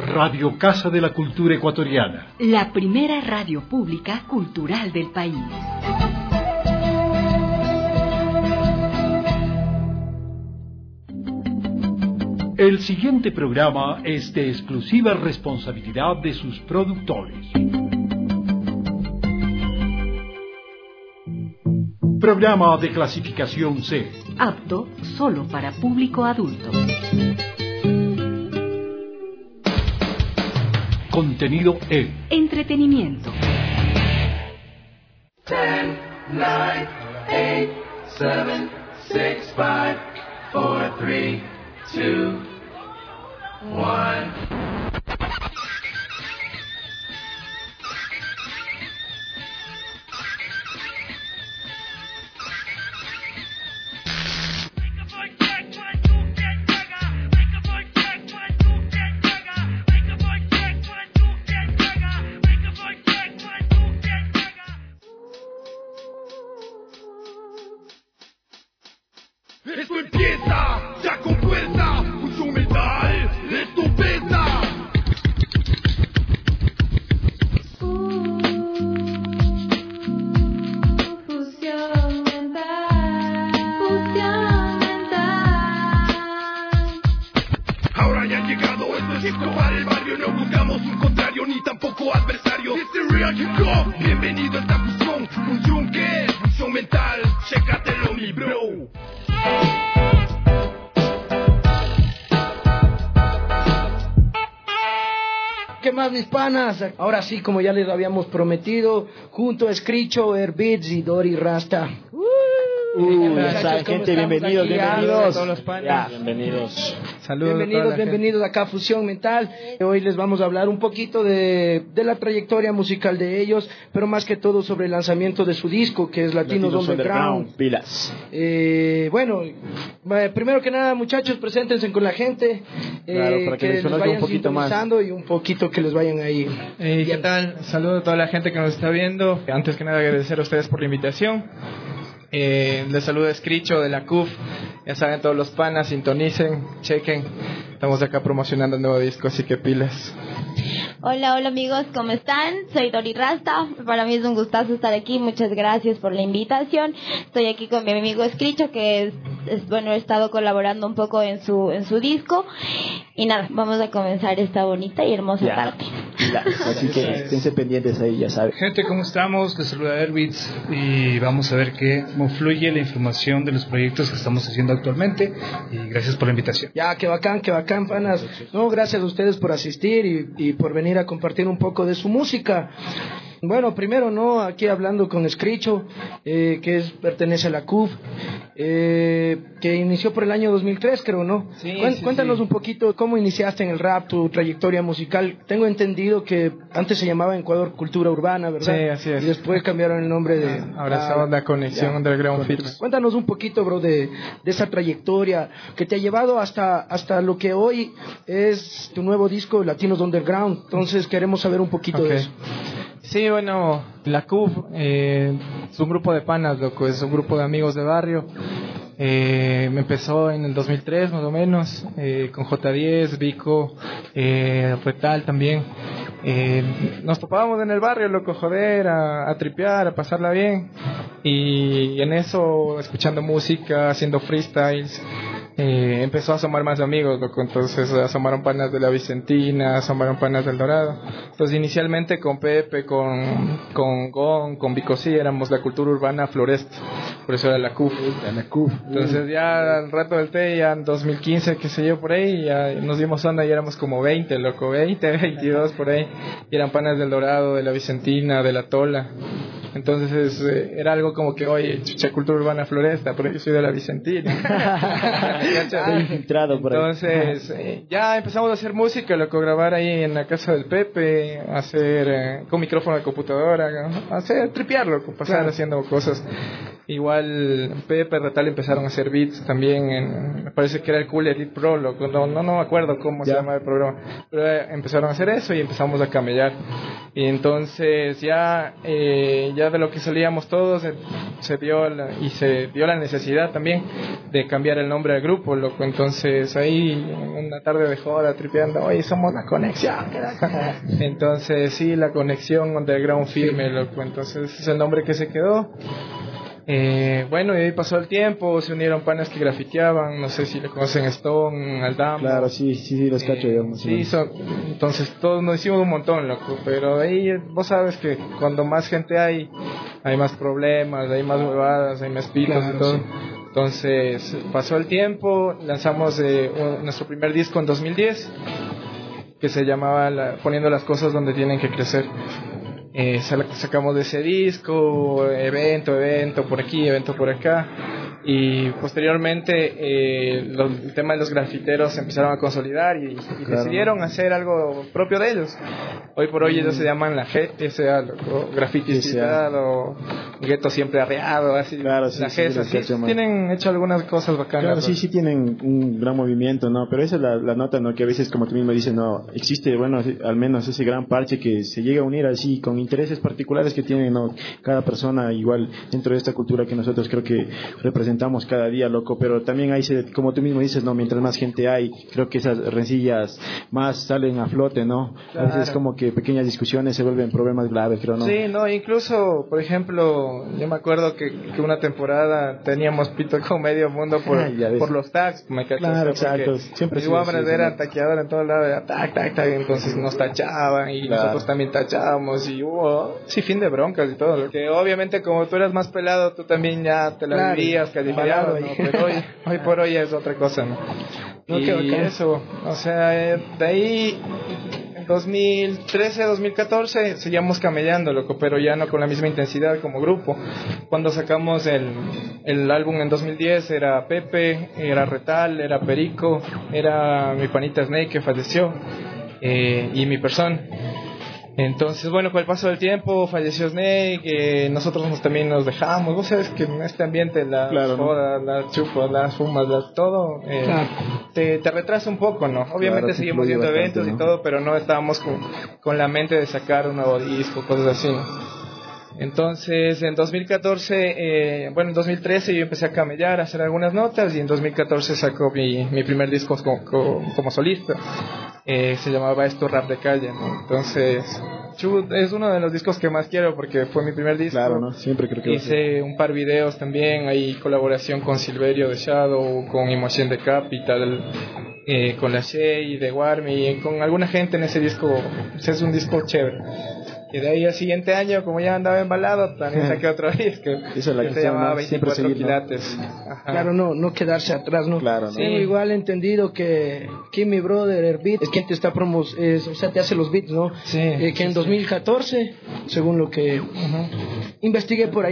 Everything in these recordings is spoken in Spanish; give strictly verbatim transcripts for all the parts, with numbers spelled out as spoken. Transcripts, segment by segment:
Radio Casa de la Cultura Ecuatoriana. La primera radio pública cultural del país. El siguiente programa es de exclusiva responsabilidad de sus productores. Programa de clasificación C. Apto solo para público adulto. Contenido E. Entretenimiento. ten, nine, eight, seven, six, five, four, three, two, one. Esto empieza, ya con fuerza, fusión mental, esto pesa. Uh, fusión mental, fusión mental. Ahora ya ha llegado, esto es hip hop para el barrio, no buscamos un contrario ni tampoco adversario. Este real hip hop, bienvenido a esta fusión, fusión que es, fusión mental, chécatelo mi bro. ¿Qué más, mis panas? Ahora sí, como ya les habíamos prometido, junto a Scricho, Airbeats y Dori Rasta. Uh, ya saben, gente, bienvenidos, aquí? bienvenidos. A todos los panas. Ya, bienvenidos. Saludos. Bienvenidos, bienvenidos acá a Fusión Mental. Hoy les vamos a hablar un poquito de, de la trayectoria musical de ellos, pero más que todo sobre el lanzamiento de su disco, que es Latinos, Latinos Underground. Underground. Pilas. Eh, bueno, eh, primero que nada, muchachos, preséntense con la gente. Eh, claro, para que, que les vayan un poquito más. Y un poquito que les vayan ahí. Eh, ¿Qué tal? Saludo a toda la gente que nos está viendo. Antes que nada, agradecer a ustedes por la invitación. Eh, les saluda Scricho de la C U F. Ya saben, todos los panas, sintonicen, chequen. Estamos acá promocionando el nuevo disco, así que pilas. Hola, hola amigos, ¿cómo están? Soy Dori Rasta. Para mí es un gustazo estar aquí. Muchas gracias por la invitación. Estoy aquí con mi amigo Scricho, que es, es bueno, he estado colaborando un poco en su en su disco. Y nada, vamos a comenzar esta bonita y hermosa ya. tarde. Ya. Así que esténse pendientes ahí, ya saben. Gente, ¿cómo estamos? Les saluda Airbeats y vamos a ver qué, cómo fluye la información de los proyectos que estamos haciendo actualmente. Y gracias por la invitación. Ya, qué bacán, qué bacán, panas. No, gracias a ustedes por asistir y, y por venir a compartir un poco de su música. Bueno, primero, ¿no? Aquí hablando con Scricho, eh, que es, pertenece a la C U F, eh, que inició por el año dos mil tres, creo, ¿no? Sí, Cuént, sí, cuéntanos sí. un poquito cómo iniciaste en el rap, tu trayectoria musical. Tengo entendido que antes se llamaba Ecuador Cultura Urbana, ¿verdad? Sí, así es. Y después cambiaron el nombre de... Ahora estamos la conexión ya, Underground correcto. Films. Cuéntanos un poquito, bro, de, de esa trayectoria que te ha llevado hasta, hasta lo que hoy es tu nuevo disco, Latinos Underground. Entonces queremos saber un poquito Okay. de eso. Sí, bueno, la C U F eh, es un grupo de panas, loco, es un grupo de amigos de barrio. Eh, me empezó en el dos mil tres más o menos, eh, con J diez, Vico, eh, Retal también. Eh, nos topábamos en el barrio, loco, joder, a, a tripear, a pasarla bien. Y en eso, escuchando música, haciendo freestyles. Eh, empezó a asomar más amigos, loco. Entonces asomaron panas de la Vicentina, asomaron panas del Dorado. Entonces inicialmente con Pepe, con con Gon, con Vico, sí, éramos la cultura urbana Floresta, por eso era la C U F. La C U F. Entonces ya al rato del té, ya en dos mil quince, qué sé yo, por ahí, ya nos dimos onda y éramos como veinte, loco, veinte, veintidós por ahí. Y eran panas del Dorado, de la Vicentina, de la Tola. Entonces eh, era algo como que, oye, chucha, cultura urbana Floresta, porque yo soy de la Vicentina. Estoy infiltrado por ahí. Entonces eh, ya empezamos a hacer música, loco, grabar ahí en la casa del Pepe, hacer eh, con micrófono de computadora, ¿no? hacer tripear, loco, pasar claro. haciendo cosas. Igual Pepe Retal empezaron a hacer beats también, en, me parece que era el Cool Elite Pro, loco, no, no, no me acuerdo cómo ya. se llama el programa, pero eh, empezaron a hacer eso y empezamos a camellar. Y entonces ya, eh, ya de lo que salíamos todos se, se dio la, y se dio la necesidad también de cambiar el nombre del grupo, loco. Entonces ahí una tarde de joda tripeando, oye, somos la conexión. Entonces sí, la conexión underground firme, loco. Entonces ese es el nombre que se quedó. Eh, bueno, y ahí pasó el tiempo, se unieron panas que grafiteaban, no sé si le conocen Stone, Aldamo. Claro, sí, sí, sí, los cacho, eh, digamos. Sí, son, entonces todos nos hicimos un montón, loco, pero ahí vos sabes que cuando más gente hay, hay más problemas, hay más huevadas, hay más pitos claro, y todo. Sí. Entonces pasó el tiempo, lanzamos eh, un, nuestro primer disco en dos mil diez, que se llamaba la, Poniendo las cosas donde tienen que crecer. Eh, sacamos de ese disco, evento, evento por aquí, evento por acá, y posteriormente eh, los, el tema de los grafiteros se empezaron a consolidar y, y claro. decidieron hacer algo propio de ellos. Hoy por hoy mm. ellos se llaman la G S A, Graffiti Ciudad o Gueto Siempre Arreado, así. Claro, sí, la sí, G S A, sí, sí, tienen hecho algunas cosas bacanas. Claro, sí, sí tienen un gran movimiento, ¿no? Pero esa es la, la nota, ¿no? Que a veces, como tú mismo dices, no existe, bueno, al menos ese gran parche que se llega a unir así con intereses particulares que tiene, ¿no? Cada persona igual dentro de esta cultura que nosotros creo que representamos cada día, loco. Pero también ahí, se, como tú mismo dices, no, mientras más gente hay, creo que esas rencillas más salen a flote, ¿no? Claro. A veces como que pequeñas discusiones se vuelven problemas graves, creo, ¿no? Sí, no, incluso, por ejemplo, yo me acuerdo que, que una temporada teníamos pito con medio mundo por, por los tags, me cachas. Claro, exacto. Siempre igual sí, eran taqueadores en todos lados, tac, tac, tac, entonces nos tachaban y claro. nosotros también tachábamos y hubo, sí, fin de broncas y todo, lo que obviamente como tú eras más pelado, tú también ya te la claro. vivías, calificado, ¿no? Pero hoy, hoy por hoy es otra cosa, ¿no? No, y eso, o sea, de ahí dos mil trece, dos mil catorce seguíamos camellando, loco, pero ya no con la misma intensidad como grupo. Cuando sacamos el, el álbum en dos mil diez era Pepe, era Retal, era Perico, era mi panita Snake que falleció eh, y mi persona. Entonces, bueno, con el paso del tiempo falleció Snake, eh, nosotros nos, también nos dejamos. Vos sabes que en este ambiente las claro, jodas, ¿no? las chupas, las fumas, las, todo eh, claro. te, te retrasa un poco, ¿no? Obviamente claro, seguimos yendo a eventos ¿no? y todo, pero no estábamos con, con la mente de sacar un nuevo disco, cosas así, ¿no? Entonces, en dos mil catorce, eh, bueno, en dos mil trece yo empecé a camellar, a hacer algunas notas, y en dos mil catorce sacó mi, mi primer disco como, como, como solista. Eh, se llamaba Esto Rap de Calle, ¿no? Entonces, chut, es uno de los discos que más quiero porque fue mi primer disco. Claro, ¿no? Siempre creo que hice un par de videos también, hay colaboración con Silverio de Shadow, con Emotion de Capital, eh, con la Shea de Warmy, y con alguna gente en ese disco. Es un disco chévere. Y de ahí al siguiente año, como ya andaba embalado, también saqué otro disco que, que se llamaba veinticuatro seguir, quilates. ¿No? Claro, no, no quedarse atrás, ¿no? Claro, ¿no? Sí, igual entendido que Kimmy Brother, el beat, es quien te está promos, es, o sea, te hace los beats, ¿no? Sí. Eh, que en dos mil catorce, según lo que uh-huh. investigué por ahí,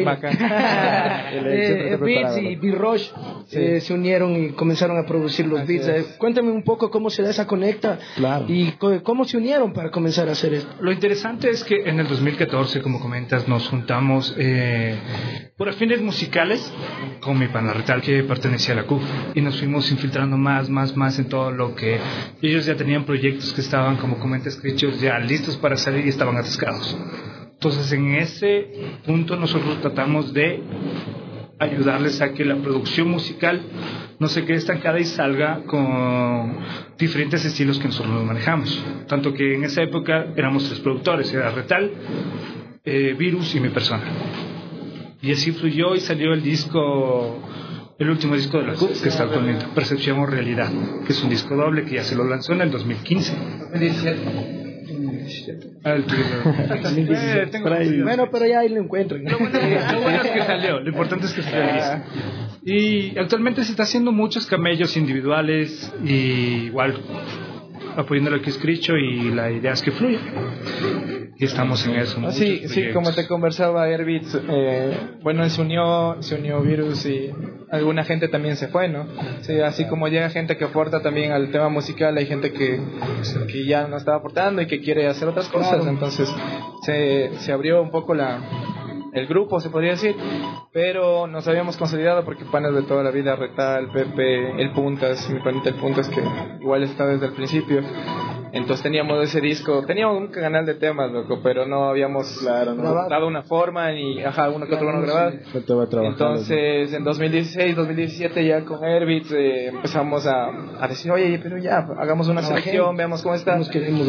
eh, Beats y B-Rush sí. eh, se unieron y comenzaron a producir los Así beats. Eh, cuéntame un poco cómo se da esa conecta claro. y co- cómo se unieron para comenzar a hacer esto. Lo interesante es que en el dos mil catorce, como comentas, nos juntamos eh, por fines musicales con mi pana Retal, que pertenecía a la C U F, y nos fuimos infiltrando más, más, más en todo lo que ellos ya tenían proyectos que estaban, como comentas, hechos ya listos para salir y estaban atascados. Entonces, en ese punto nosotros tratamos de ayudarles a que la producción musical no se quede estancada y salga con diferentes estilos que nosotros nos manejamos. Tanto que en esa época éramos tres productores, era Retal, eh, Virus y mi persona. Y así fluyó y salió el disco, el último disco de la C U F, que está actualmente, Percepción o Realidad, que es un disco doble que ya se lo lanzó en el dos mil quince. dos mil diecisiete. Ah, el eh, tengo bueno, pero ya ahí lo encuentro. Lo bueno, lo bueno es que salió, lo importante es que salió. Y actualmente se está haciendo muchos camellos individuales y igual apoyando lo que es Cricho, y la idea es que fluya. Y estamos en eso. Ah, sí, sí, como te conversaba Airbeats, eh, bueno, se unió, se unió Virus y alguna gente también se fue, ¿no? Sí, así como llega gente que aporta también al tema musical, hay gente que, que ya no estaba aportando y que quiere hacer otras cosas, claro. Entonces se, se abrió un poco la... el grupo, se podría decir, pero nos habíamos consolidado porque panas de toda la vida, Retal, Pepe, El Puntas, mi panita El Puntas, que igual está desde el principio. Entonces teníamos ese disco, teníamos un canal de temas, loco, pero no habíamos claro, ¿no? dado una forma ni, ajá, uno que otro bueno grabado. Entonces en dos mil dieciséis, dos mil diecisiete ya con Airbeats eh, empezamos a, a decir, oye, pero ya, hagamos una selección, veamos cómo está.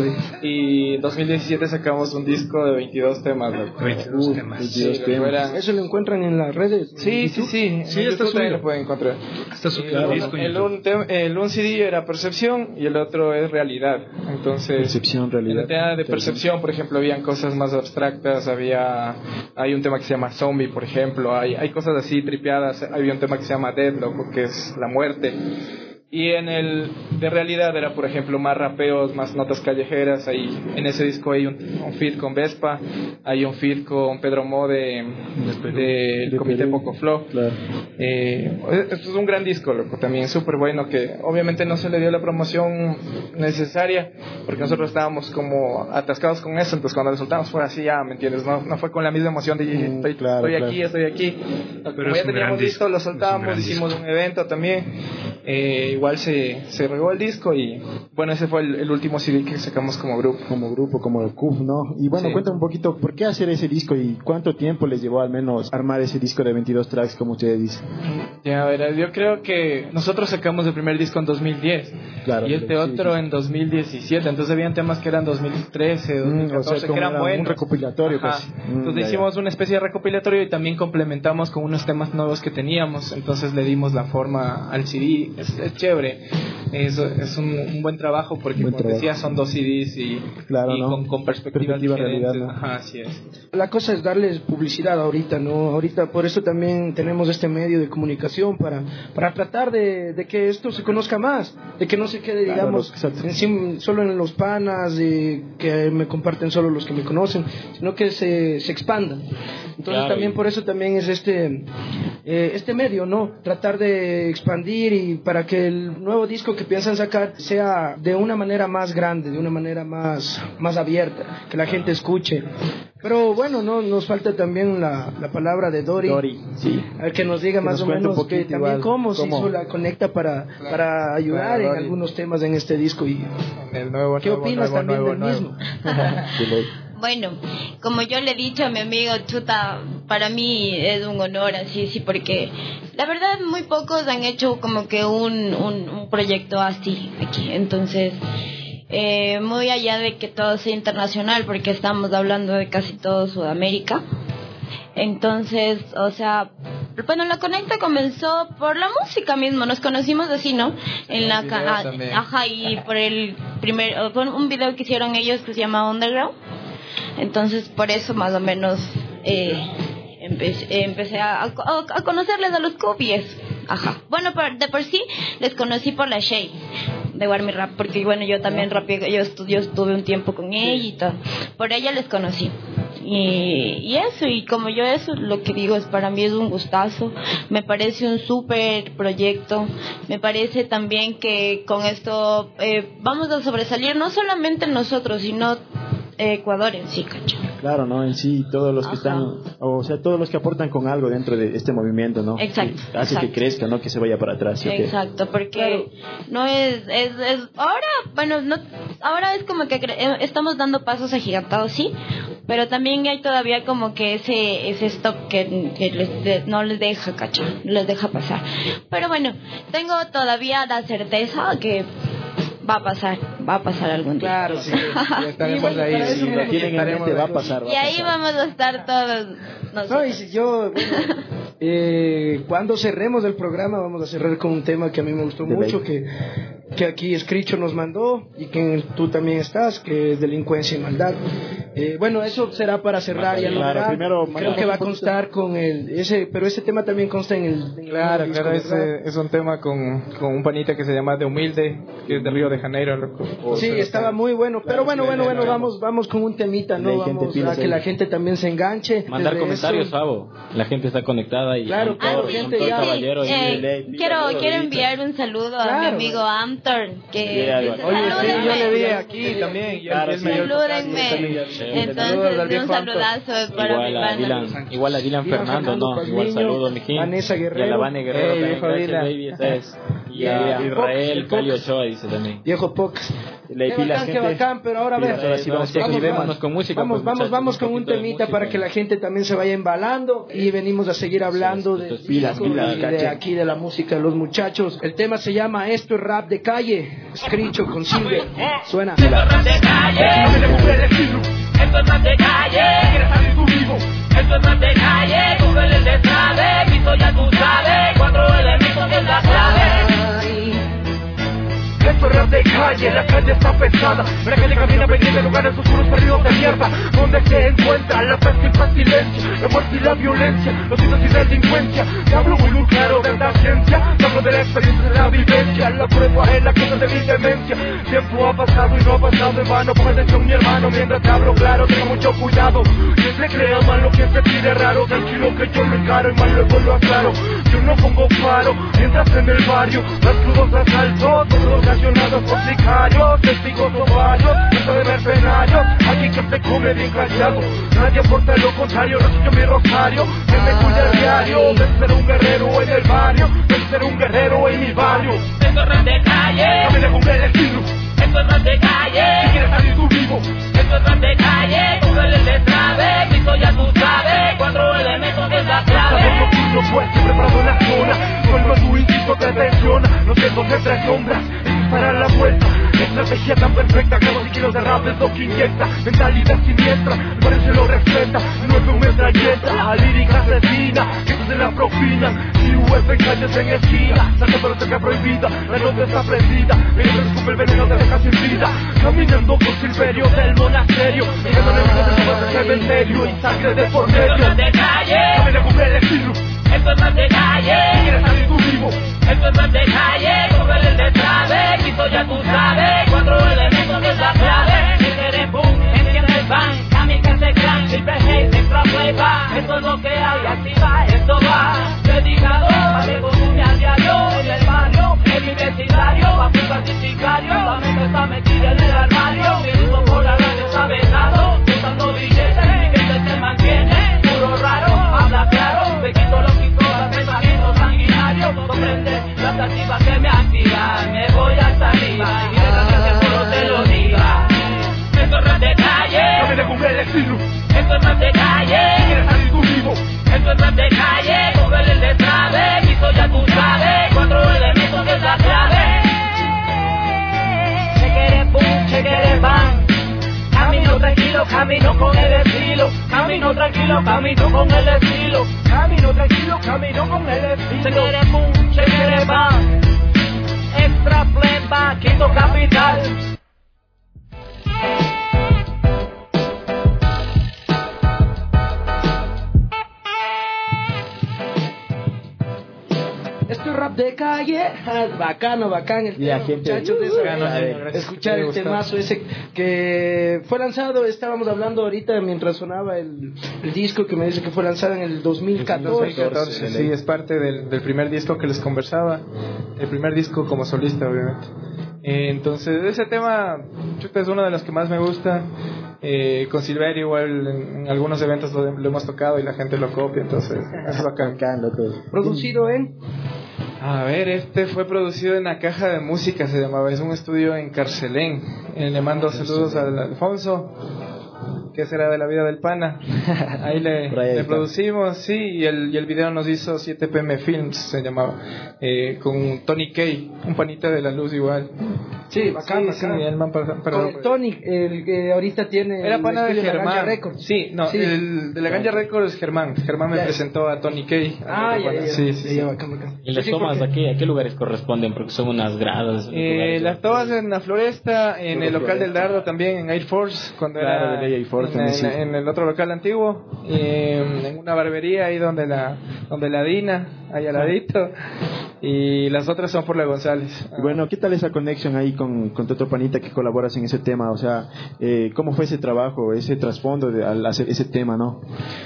Y en dos mil diecisiete sacamos un disco de veintidós temas, loco. veintidós temas. veintidós temas. Era... ¿Eso lo encuentran en las redes? Sí, sí, sí. Sí, está subido. Lo pueden encontrar. Está subido. Claro, el, el, un tem- el un C D era Percepción y el otro es Realidad. Entonces, percepción, realidad. En el tema de percepción, por ejemplo, habían cosas más abstractas, había, hay un tema que se llama Zombie, por ejemplo, hay, hay cosas así tripeadas, había un tema que se llama Deadlock, que es la muerte. Y en el de Realidad era, por ejemplo, más rapeos, más notas callejeras. Ahí, en ese disco hay un, un feat con Vespa, hay un feat con Pedro Mo de, del de, de Comité Poco Flow. Claro. Eh, esto es un gran disco, loco, también súper bueno, que obviamente no se le dio la promoción necesaria, porque nosotros estábamos como atascados con eso. Entonces cuando lo soltamos fue así, ya, ¿me entiendes? No, no fue con la misma emoción de mm, estoy, claro, estoy claro. aquí, estoy aquí. Pero como ya teníamos listo, lo soltábamos, hicimos un evento también. Eh, igual se, se regó el disco y bueno, ese fue el, el último C D que sacamos como grupo. Como grupo, como el C U F, ¿no? Y bueno, sí. Cuéntame un poquito, ¿por qué hacer ese disco y cuánto tiempo les llevó al menos armar ese disco de veintidós tracks, como ustedes dicen? Ya, verás, yo creo que nosotros sacamos el primer disco en dos mil diez claro, y este otro sí. en dos mil diecisiete, entonces habían temas que eran dos mil trece, dos mil catorce, mm, o sea, que eran buenos. Un recopilatorio casi. Mm, entonces ya, hicimos ya. una especie de recopilatorio y también complementamos con unos temas nuevos que teníamos, entonces le dimos la forma al C D, es, es chévere. Es, es un, un buen trabajo porque, buen como trabajo. decía, son dos C Ds y, claro, y ¿no? con, con perspectivas Perspectiva diferentes. Realidad, ¿no? Ajá, así es. La cosa es darles publicidad ahorita, ¿no? Ahorita por eso también tenemos este medio de comunicación para, para tratar de, de que esto se conozca más, de que no se quede, claro, digamos, en, solo en los panas, de que me comparten solo los que me conocen, sino que se, se expanda. Entonces claro, también y... por eso también es este, eh, este medio, ¿no? Tratar de expandir y para que el nuevo disco que piensan sacar sea de una manera más grande, de una manera más, más abierta, que la gente escuche. Pero bueno, no nos falta también la, la palabra de Dori, Dori sí. al que nos diga que más nos o menos que también cómo, cómo se la conecta para, claro, para ayudar claro, en algunos temas en este disco. Y el nuevo, ¿qué nuevo, opinas nuevo, también nuevo, del nuevo. mismo? Bueno, como yo le he dicho a mi amigo Chuta, para mí es un honor así, sí, porque la verdad muy pocos han hecho como que un, un, un proyecto así aquí, entonces eh, muy allá de que todo sea internacional, porque estamos hablando de casi todo Sudamérica, entonces, o sea, bueno, la conecta comenzó por la música mismo, nos conocimos así, ¿no? En la ca- ajá, y por el primer, por un video que hicieron ellos que se llama Underground. Entonces, por eso más o menos eh, empecé, empecé a, a, a conocerles a los cubies. Ajá. Bueno, por, de por sí les conocí por la Shay de Warmy Rap, porque bueno, yo también rapeé, yo, estu, yo estuve un tiempo con ella y todo. Por ella les conocí. Y, y eso, y como yo eso, lo que digo es, para mí es un gustazo, me parece un súper proyecto, me parece también que con esto eh, vamos a sobresalir no solamente nosotros, sino Ecuador en sí, cacho. Claro, ¿no? En sí, todos los que Ajá. están, o sea, todos los que aportan con algo dentro de este movimiento, ¿no? Exacto. Que hace exacto. que crezca, ¿no? Que se vaya para atrás. ¿Sí? Exacto, porque claro. no es, es, es, ahora, bueno, no, ahora es como que cre- estamos dando pasos agigantados, sí, pero también hay todavía como que ese, ese stop que, que les de, no les deja, cacho, no les deja pasar. Pero bueno, tengo todavía la certeza que va a pasar, va a pasar algún día. Claro, sí, ya estaremos bueno, ahí. Si lo tienen en mente, va a pasar. Va y ahí a pasar. vamos a estar todos nosotros. No, y si yo, bueno, eh, cuando cerremos el programa, vamos a cerrar con un tema que a mí me gustó de mucho, ley. que que aquí Escricho nos mandó y que tú también estás, que es Delincuencia y Maldad. Eh, bueno, eso será para cerrar, ya no claro, verá. primero, creo que va a constar con el ese, pero ese tema también consta en el, en el claro, disco, claro, ese, es un tema con, con un panita que se llama De Humilde, que es de Río de Janeiro, loco. O sí, estaba muy bueno, pero bueno, bueno, bueno, vamos, vamos con un temita, ¿no? Vamos a que la gente también se enganche. Mandar comentarios, Fabo. La gente está conectada y claro, Amtor, ah, sí, Amtor sí, Caballero eh, y eh, quiero quiero enviar un saludo claro, a mi amigo Amtor, que yeah, oye, sí, yo le vi aquí también. Salúdenme. Sí, Entonces, un saludazo para igual mi a banda. Dylan, igual a Dylan Dylan Fernando, Fernando ¿no? Pazmiño, Igual saludo, mijín. Vanessa Guerrero. Y a la Vane Guerrero Hey, también. viejo Gracias, Dylan. baby, esa es. Y Yeah, a yeah. Israel, Pox, Cali Pox. Ochoa dice también. Viejo Pox. La Qué pilas, bacán, qué gente. bacán, pero ahora a ver, Pilas, ahora sí, vamos, vamos, activémonos vamos, con música, vamos, pues, vamos, muchachos, vamos un con un poquito de temita música. para que la gente también se vaya embalando y venimos a seguir hablando de, pilas, disco pilas, y de caché. aquí de la música de los muchachos. El tema se llama Esto es rap de calle, Screecho con Silver. Suena. Esto es rap de calle, esto es rap de calle, quieres salir tú vivo. Esto es rap de calle, Google el destrave, piso ya tú sabes, cuatro elementos en la clave. Esto es rap de calle, la calle está pesada. La calle camina pendiente en lugares oscuros perdidos de mierda, donde se encuentra la peste y pestilencia, la muerte y la violencia, los hitos y delincuencia. Te hablo muy claro de la ciencia, te hablo de la experiencia, de la vivencia. La prueba es la cosa de mi demencia. Tiempo ha pasado y no ha pasado en vano. Ponga atención mi hermano, mientras te hablo claro, tenga mucho cuidado. Que se crea malo, que se tire raro. Tranquilo que yo lo encaro y mal luego lo aclaro. Yo no pongo paro, mientras en el barrio más crudos asaltos, todos ocasionados por sicarios, testigos o varios, esto de mercenarios, aquí que se come bien callado. Nadie aporta lo contrario, recito mi rosario, que me cuida el diario, de ser un guerrero en el barrio, de ser un guerrero en mi barrio. Esto es rap de calle, no me cumple el estilo. Esto es rap de calle, si quieres salir tú vivo. Esto es rap de calle, Google el destrave, piso ya tú sabes, cuatro elementos de la clave. Sabes nocturno fuerte, preparado en la zona, cuando tu instinto te tensiona, los dedos entre sombras, para la vuelta. Estrategia tan perfecta que dos kilos de rap es lo que inyecta. Mentalidad siniestra, el barrio se lo respeta. No es un metralleta, a lírica asesina, que se la propinan. Si U F en calles en esquina, salta pero cerca prohibida, la nota está prendida. Ella se escupe el veneno, te deja sin vida. Caminando con Silverio del monasterio, llegando al enemigo de su cementerio y sangre de por medio. Esto es de calle, camina con el estilo. Esto es rap de calle, quieres salir tú vivo. Esto es rap de calle, Google el destrave, piso ya tú sabes, cuatro elementos de la clave. El boom, enciende el van, kamikaze clan, triple hate, extra playback. Esto es lo que hay, así va, esto va. Dedicado a que consume a diario en el barrio, en mi vecindario, a fugar sicario. La mente está metida en el armario, mi ritmo por la radio está vetado, usando billetes, mi gente se mantiene, puro raro, habla claro, me quito los psicópatas, pensamientos sanguinarios, comprende las activas que me activan, me voy hasta arriba, y de las gracias por lo te lo diga. Esto es rap de calle, no me le cumple el estilo. Esto es rap de calle, quieres salir tú vivo. Esto es rap de calle, Google el destrave, piso ya tú sabes, cuatro elementos de la clave. Chequere boom, chequere bang. Camino tranquilo, camino con el estilo. Camino tranquilo, camino con el estilo. Camino tranquilo, camino con el estilo. Chequere boom, chequere bang. Extra playback, Quito Capital. Esto es rap de calle, ah, bacano, bacán el tema, muchachos, de esa, Bacano, eh, gracias. escuchar el temazo ese que fue lanzado, estábamos hablando ahorita mientras sonaba el, el disco que me dice que fue lanzado en el dos mil catorce. dos mil catorce, sí, es parte del, del primer disco que les conversaba, el primer disco como solista, obviamente. Eh, entonces, ese tema, chuta, es uno de los que más me gusta. Eh, con Silverio igual en, en algunos eventos lo, lo hemos tocado y la gente lo copia, entonces es bacán. Producido en... A ver, este fue producido en la Caja de Música, se llamaba, es un estudio en Carcelén. Eh, le mando saludos al Alfonso, que será de la vida del pana. Ahí le, ahí le producimos, sí, y el, y el video nos hizo siete P M Films, se llamaba, eh, con Tony Kay, un panita de la luz igual. Sí, bacán, sí, bacán. Sí, el man para, para, con el Tony, el que ahorita tiene... Era pana de Germán. Records. Sí, no, sí. El de la Ganja Records es Germán. Germán me ya. presentó a Tony Kay. Ah, ya, ya, sí, sí, ya, sí. bacán, bacán. ¿Y las Sí, tomas porque... a qué, a qué lugares corresponden? Porque son unas gradas. Eh, lugares, las tomas en la Floresta, en el local del Dardo también, en Air Force, cuando claro, era de Air Force en, también, en, sí. en el otro local antiguo, eh, en una barbería ahí donde la donde la Dina, ahí al ladito, y las otras son por la González. Y bueno, ¿qué tal esa conexión ahí con, con tu otro panita que colaboras en ese tema? O sea, eh, ¿cómo fue ese trabajo, ese trasfondo de, al hacer ese tema, no?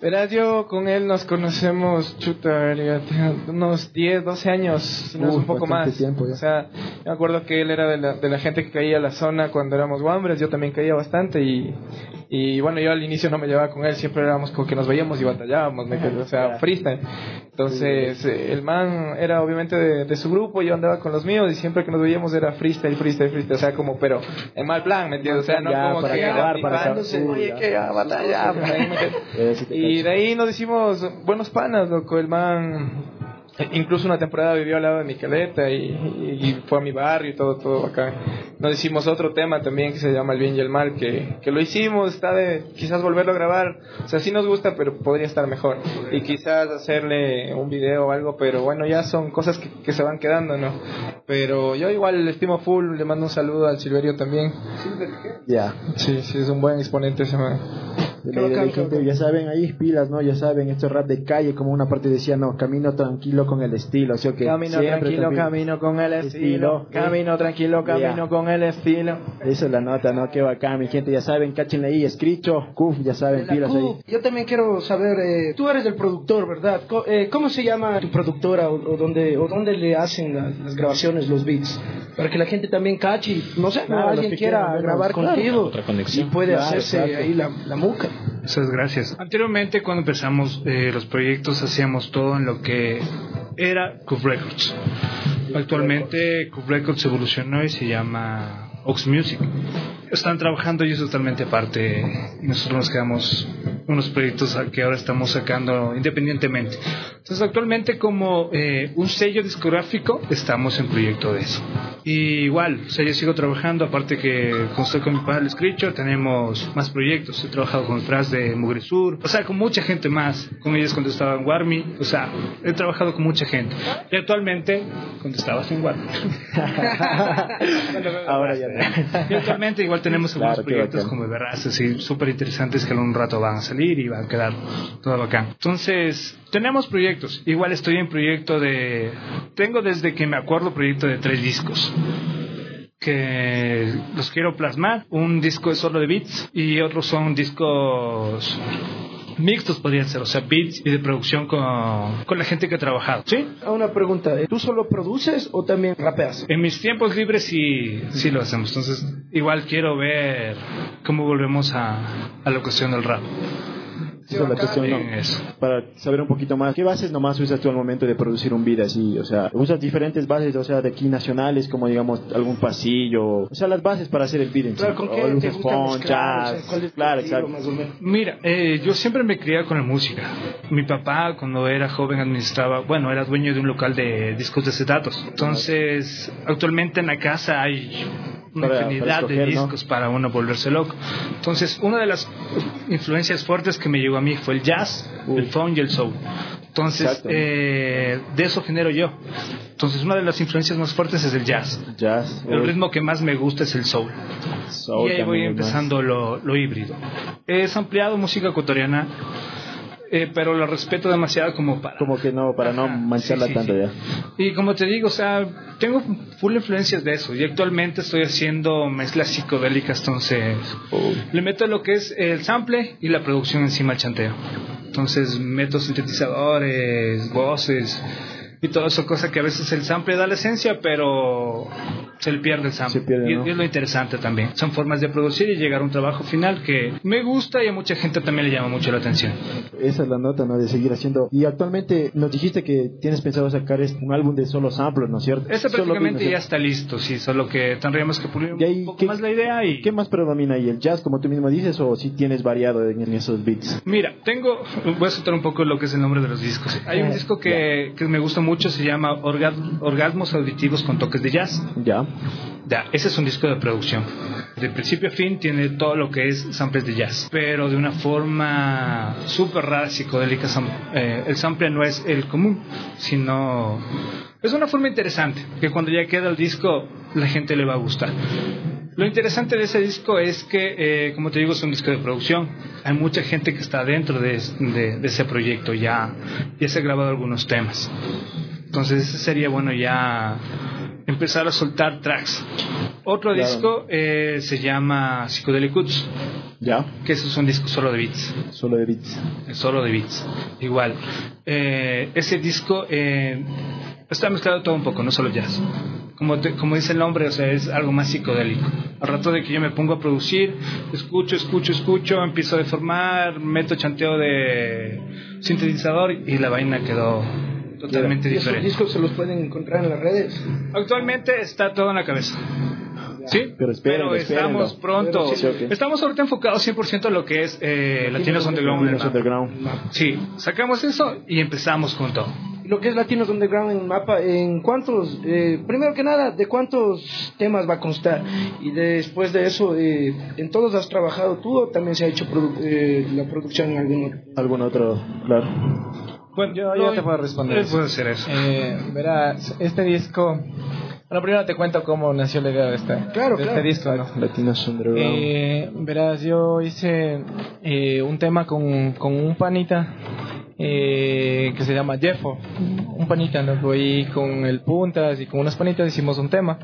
Verás, yo con él nos conocemos, chuta, unos diez, doce años, si no es un poco más. Tiempo, o sea, me acuerdo que él era de la, de la gente que caía a la zona cuando éramos guambres, yo también caía bastante y, y bueno, yo al inicio no me llevaba con él, siempre éramos como que nos veíamos y batallábamos, ¿me entiendes? O sea, freestyle. Entonces, el man era obviamente de, de su grupo, yo andaba con los míos y siempre que nos veíamos era freestyle, freestyle, freestyle, o sea, como, pero en mal plan, ¿me entiendes? O sea, no ya, como para que acabar, para acabar. oye, que ya, batalla, y de ahí nos hicimos buenos panas, loco. El man incluso una temporada vivió al lado de mi caleta y, y, y fue a mi barrio y todo, todo acá. Nos hicimos otro tema también que se llama El Bien y el Mal, que, que lo hicimos, está de quizás volverlo a grabar. O sea, sí nos gusta, pero podría estar mejor. Y quizás hacerle un video o algo, pero bueno, ya son cosas que, que se van quedando, ¿no? Pero yo igual le estimo full, le mando un saludo al Silverio también. Ya. Yeah. Sí, sí, es un buen exponente ese man. De la, de la gente, ya saben, ahí pilas, ¿no? Ya saben, esto es rap de calle, como una parte decía, no, camino tranquilo con el estilo, o sea que camino tranquilo, también, camino con el estilo, estilo camino eh, tranquilo, camino yeah. con el estilo. Esa es la nota, ¿no? Qué bacán, mi gente, ya saben, cáchenle ahí, escrito, Cuf, ya saben, pilas ahí. Yo también quiero saber, eh, tú eres el productor, ¿verdad? ¿Cómo, eh, ¿cómo se llama tu productora o, o, dónde, o dónde le hacen la, las grabaciones, los beats? Para que la gente también cache, y, no sé, claro, alguien quiera quieran, grabar bueno, contigo otra conexión. Y puede claro, hacerse claro. ahí la, la muca. Muchas gracias. Anteriormente, cuando empezamos eh, los proyectos, hacíamos todo en lo que era Cuf Records. Actualmente Cuf Records evolucionó y se llama Ox Music. Están trabajando ellos totalmente aparte. Nosotros nos quedamos unos proyectos que ahora estamos sacando independientemente. Entonces, actualmente como eh, un sello discográfico estamos en proyecto de eso. Y igual, o sea, yo sigo trabajando, aparte que con, estoy con mi padre el Screecher, tenemos más proyectos. He trabajado con Fras de Mugre Sur, o sea, con mucha gente más. Con ellos cuando estaba en Warmi, o sea, he trabajado con mucha gente. Y actualmente, cuando estabas en Warmi. Ahora ya no. Y actualmente igual tenemos algunos claro, proyectos como Verraz, así súper interesantes que en un rato van a salir y van a quedar todo bacán. Entonces, tenemos proyectos. Igual estoy en proyecto de... Tengo desde que me acuerdo proyecto de tres discos que los quiero plasmar. Un disco es solo de beats y otros son discos mixtos, podrían ser, o sea, beats y de producción con, con la gente que ha trabajado. ¿Sí? Una pregunta, ¿tú solo produces o también rapeas? En mis tiempos libres sí, sí lo hacemos. Entonces, igual quiero ver cómo volvemos a, a la cuestión del rap. Esa es la cuestión, ¿no? Para saber un poquito más, ¿qué bases nomás usas tú al momento de producir un beat así? O sea, ¿usas diferentes bases, o sea, de aquí nacionales, como digamos, algún pasillo? O sea, las bases para hacer el beat en sí. Claro, ¿con qué o te usas funk, jazz, ¿cuál es claro, estilo, exacto. más o menos? Mira, eh, yo siempre me crié con la música. Mi papá, cuando era joven, administraba, bueno, era dueño de un local de discos de acetatos. Entonces, actualmente en la casa hay una para, infinidad para escoger, de discos, ¿no? Para uno volverse loco. Entonces, una de las influencias fuertes que me llegó a mí fue el jazz, Uy. el funk y el soul. Entonces, eh, de eso genero yo. Entonces, una de las influencias más fuertes es el jazz. Jazz. El ritmo que más me gusta es el soul. soul y ahí voy empezando lo, lo híbrido. He ampliado música ecuatoriana, eh, pero lo respeto demasiado como para... Como que no, para no mancharla sí, sí, tanto sí. ya. Y como te digo, o sea, tengo full influencias de eso. Y actualmente estoy haciendo mezclas psicodélicas, entonces uh. le meto lo que es el sample y la producción encima al chanteo. Entonces meto sintetizadores, voces y toda esa cosa que a veces el sample da la esencia, pero se le pierde el sample. Pierde, ¿no? Y es lo interesante también. Son formas de producir y llegar a un trabajo final que me gusta y a mucha gente también le llama mucho la atención. Esa es la nota, ¿no? De seguir haciendo. Y actualmente nos dijiste que tienes pensado sacar un álbum de solo samples, ¿no es cierto? Ese prácticamente beat, ¿no? Ya está listo, sí, solo que tendríamos que pulir un ahí, poco ¿qué, más la idea. Y... ¿Qué más predomina ahí? ¿El jazz, como tú mismo dices, o si tienes variado en, en esos beats? Mira, tengo... Voy a soltar un poco lo que es el nombre de los discos. Hay un disco que, que me gusta mucho, se llama llama Orgasm, Orgasmos Auditivos con Toques de Jazz. Ya. Ya, ese es un disco de producción. De principio a fin tiene todo lo que es samples de jazz, pero de una forma súper rara, psicodélica. Eh, el sample no es el común, sino es una forma interesante, que cuando ya queda el disco, la gente le va a gustar. Lo interesante de ese disco es que, eh, como te digo, es un disco de producción. Hay mucha gente que está dentro de, de, de ese proyecto, ya, ya se han grabado algunos temas. Entonces sería bueno ya empezar a soltar tracks. Otro claro. disco eh, se llama Psychedelic Cuts. Ya. Que eso es un disco solo de beats. Solo de beats. Solo de beats. Igual. Eh, ese disco eh, está mezclado todo un poco, no solo jazz. Como, te, como dice el nombre, o sea, es algo más psicodélico. Al rato de que yo me pongo a producir, escucho, escucho, escucho, empiezo a deformar, meto chanteo de sintetizador y la vaina quedó totalmente ¿Y diferente. ¿Esos discos se los pueden encontrar en las redes? Actualmente está todo en la cabeza. Sí, pero, espérenlo, pero estamos espérenlo. pronto. Pero sí, okay. Estamos ahorita enfocados cien por ciento en lo que es eh, Latinos Underground. Latinos Underground. Sí, sacamos eso y empezamos con todo. Lo que es Latinos Underground en Mapa, ¿en cuántos, eh, primero que nada, de cuántos temas va a constar? Y después de eso, eh, ¿en todos has trabajado tú o también se ha hecho produ- eh, la producción en algún otro? Algún otro, claro. Bueno, yo, yo te puedo responder. Eso. Puedo hacer eso. Eh, verás, este disco... Bueno, primero te cuento cómo nació la idea de este, claro, de claro. este disco, ¿no? Latinos Underground. Eh, verás, yo hice eh, un tema con, con un panita eh, que se llama Jeffo. Un panita, ¿no? Voy con el Puntas y con unas panitas hicimos un tema.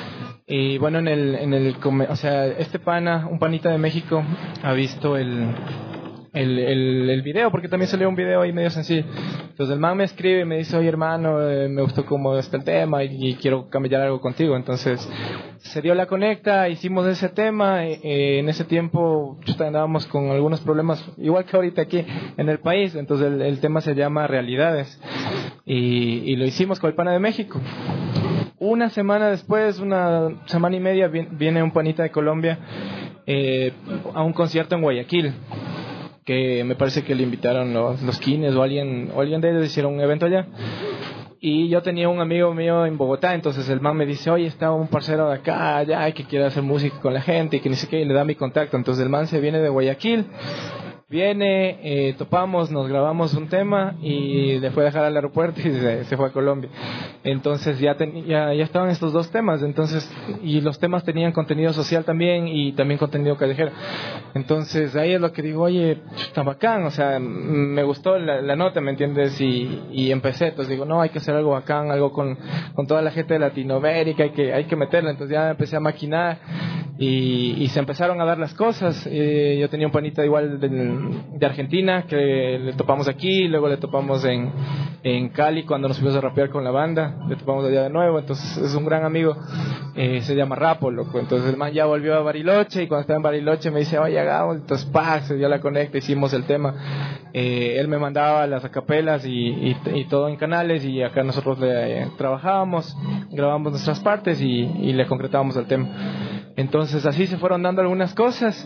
Y bueno, en el, en el, o sea, este pana, un panita de México, ha visto el... El, el, el video, porque también salió un video ahí medio sencillo. Entonces el man me escribe y me dice, oye hermano, eh, me gustó cómo está el tema y, y quiero cambiar algo contigo. Entonces se dio la conecta, hicimos ese tema. Eh, en ese tiempo chuta, andábamos con algunos problemas, igual que ahorita aquí en el país. Entonces el, el tema se llama Realidades y, y lo hicimos con el pana de México. Una semana después, una semana y media, viene un panita de Colombia eh, a un concierto en Guayaquil, que me parece que le invitaron los, los Kines o alguien, o alguien de ellos hicieron un evento allá. Y yo tenía un amigo mío en Bogotá, entonces el man me dice, oye, está un parcero de acá, allá, que quiere hacer música con la gente y que ni sé qué, y le da mi contacto. Entonces el man se viene de Guayaquil, viene, eh, topamos, nos grabamos un tema y le fue a dejar al aeropuerto y se, se fue a Colombia. Entonces ya, ten, ya ya estaban estos dos temas, entonces y los temas tenían contenido social también y también contenido callejero. Entonces ahí es lo que digo, oye, está bacán, o sea, me gustó la, la nota, ¿me entiendes? Y, y empecé, entonces digo, no, hay que hacer algo bacán, algo con, con toda la gente de Latinoamérica, hay que, hay que meterla. Entonces ya empecé a maquinar y, y se empezaron a dar las cosas. Eh, yo tenía un panita igual de, de Argentina que le topamos aquí, luego le topamos en, en Cali cuando nos fuimos a rapear con la banda, le topamos allá de nuevo. Entonces es un gran amigo, eh, se llama Rapo, loco. Entonces el man ya volvió a Bariloche y cuando estaba en Bariloche me dice, oye, hagamos, entonces pa, se dio la conecta, hicimos el tema. Eh, él me mandaba las acapelas y, y, y todo en canales y acá nosotros le eh, trabajábamos, grabamos nuestras partes y, y le concretábamos el tema. Entonces así se fueron dando algunas cosas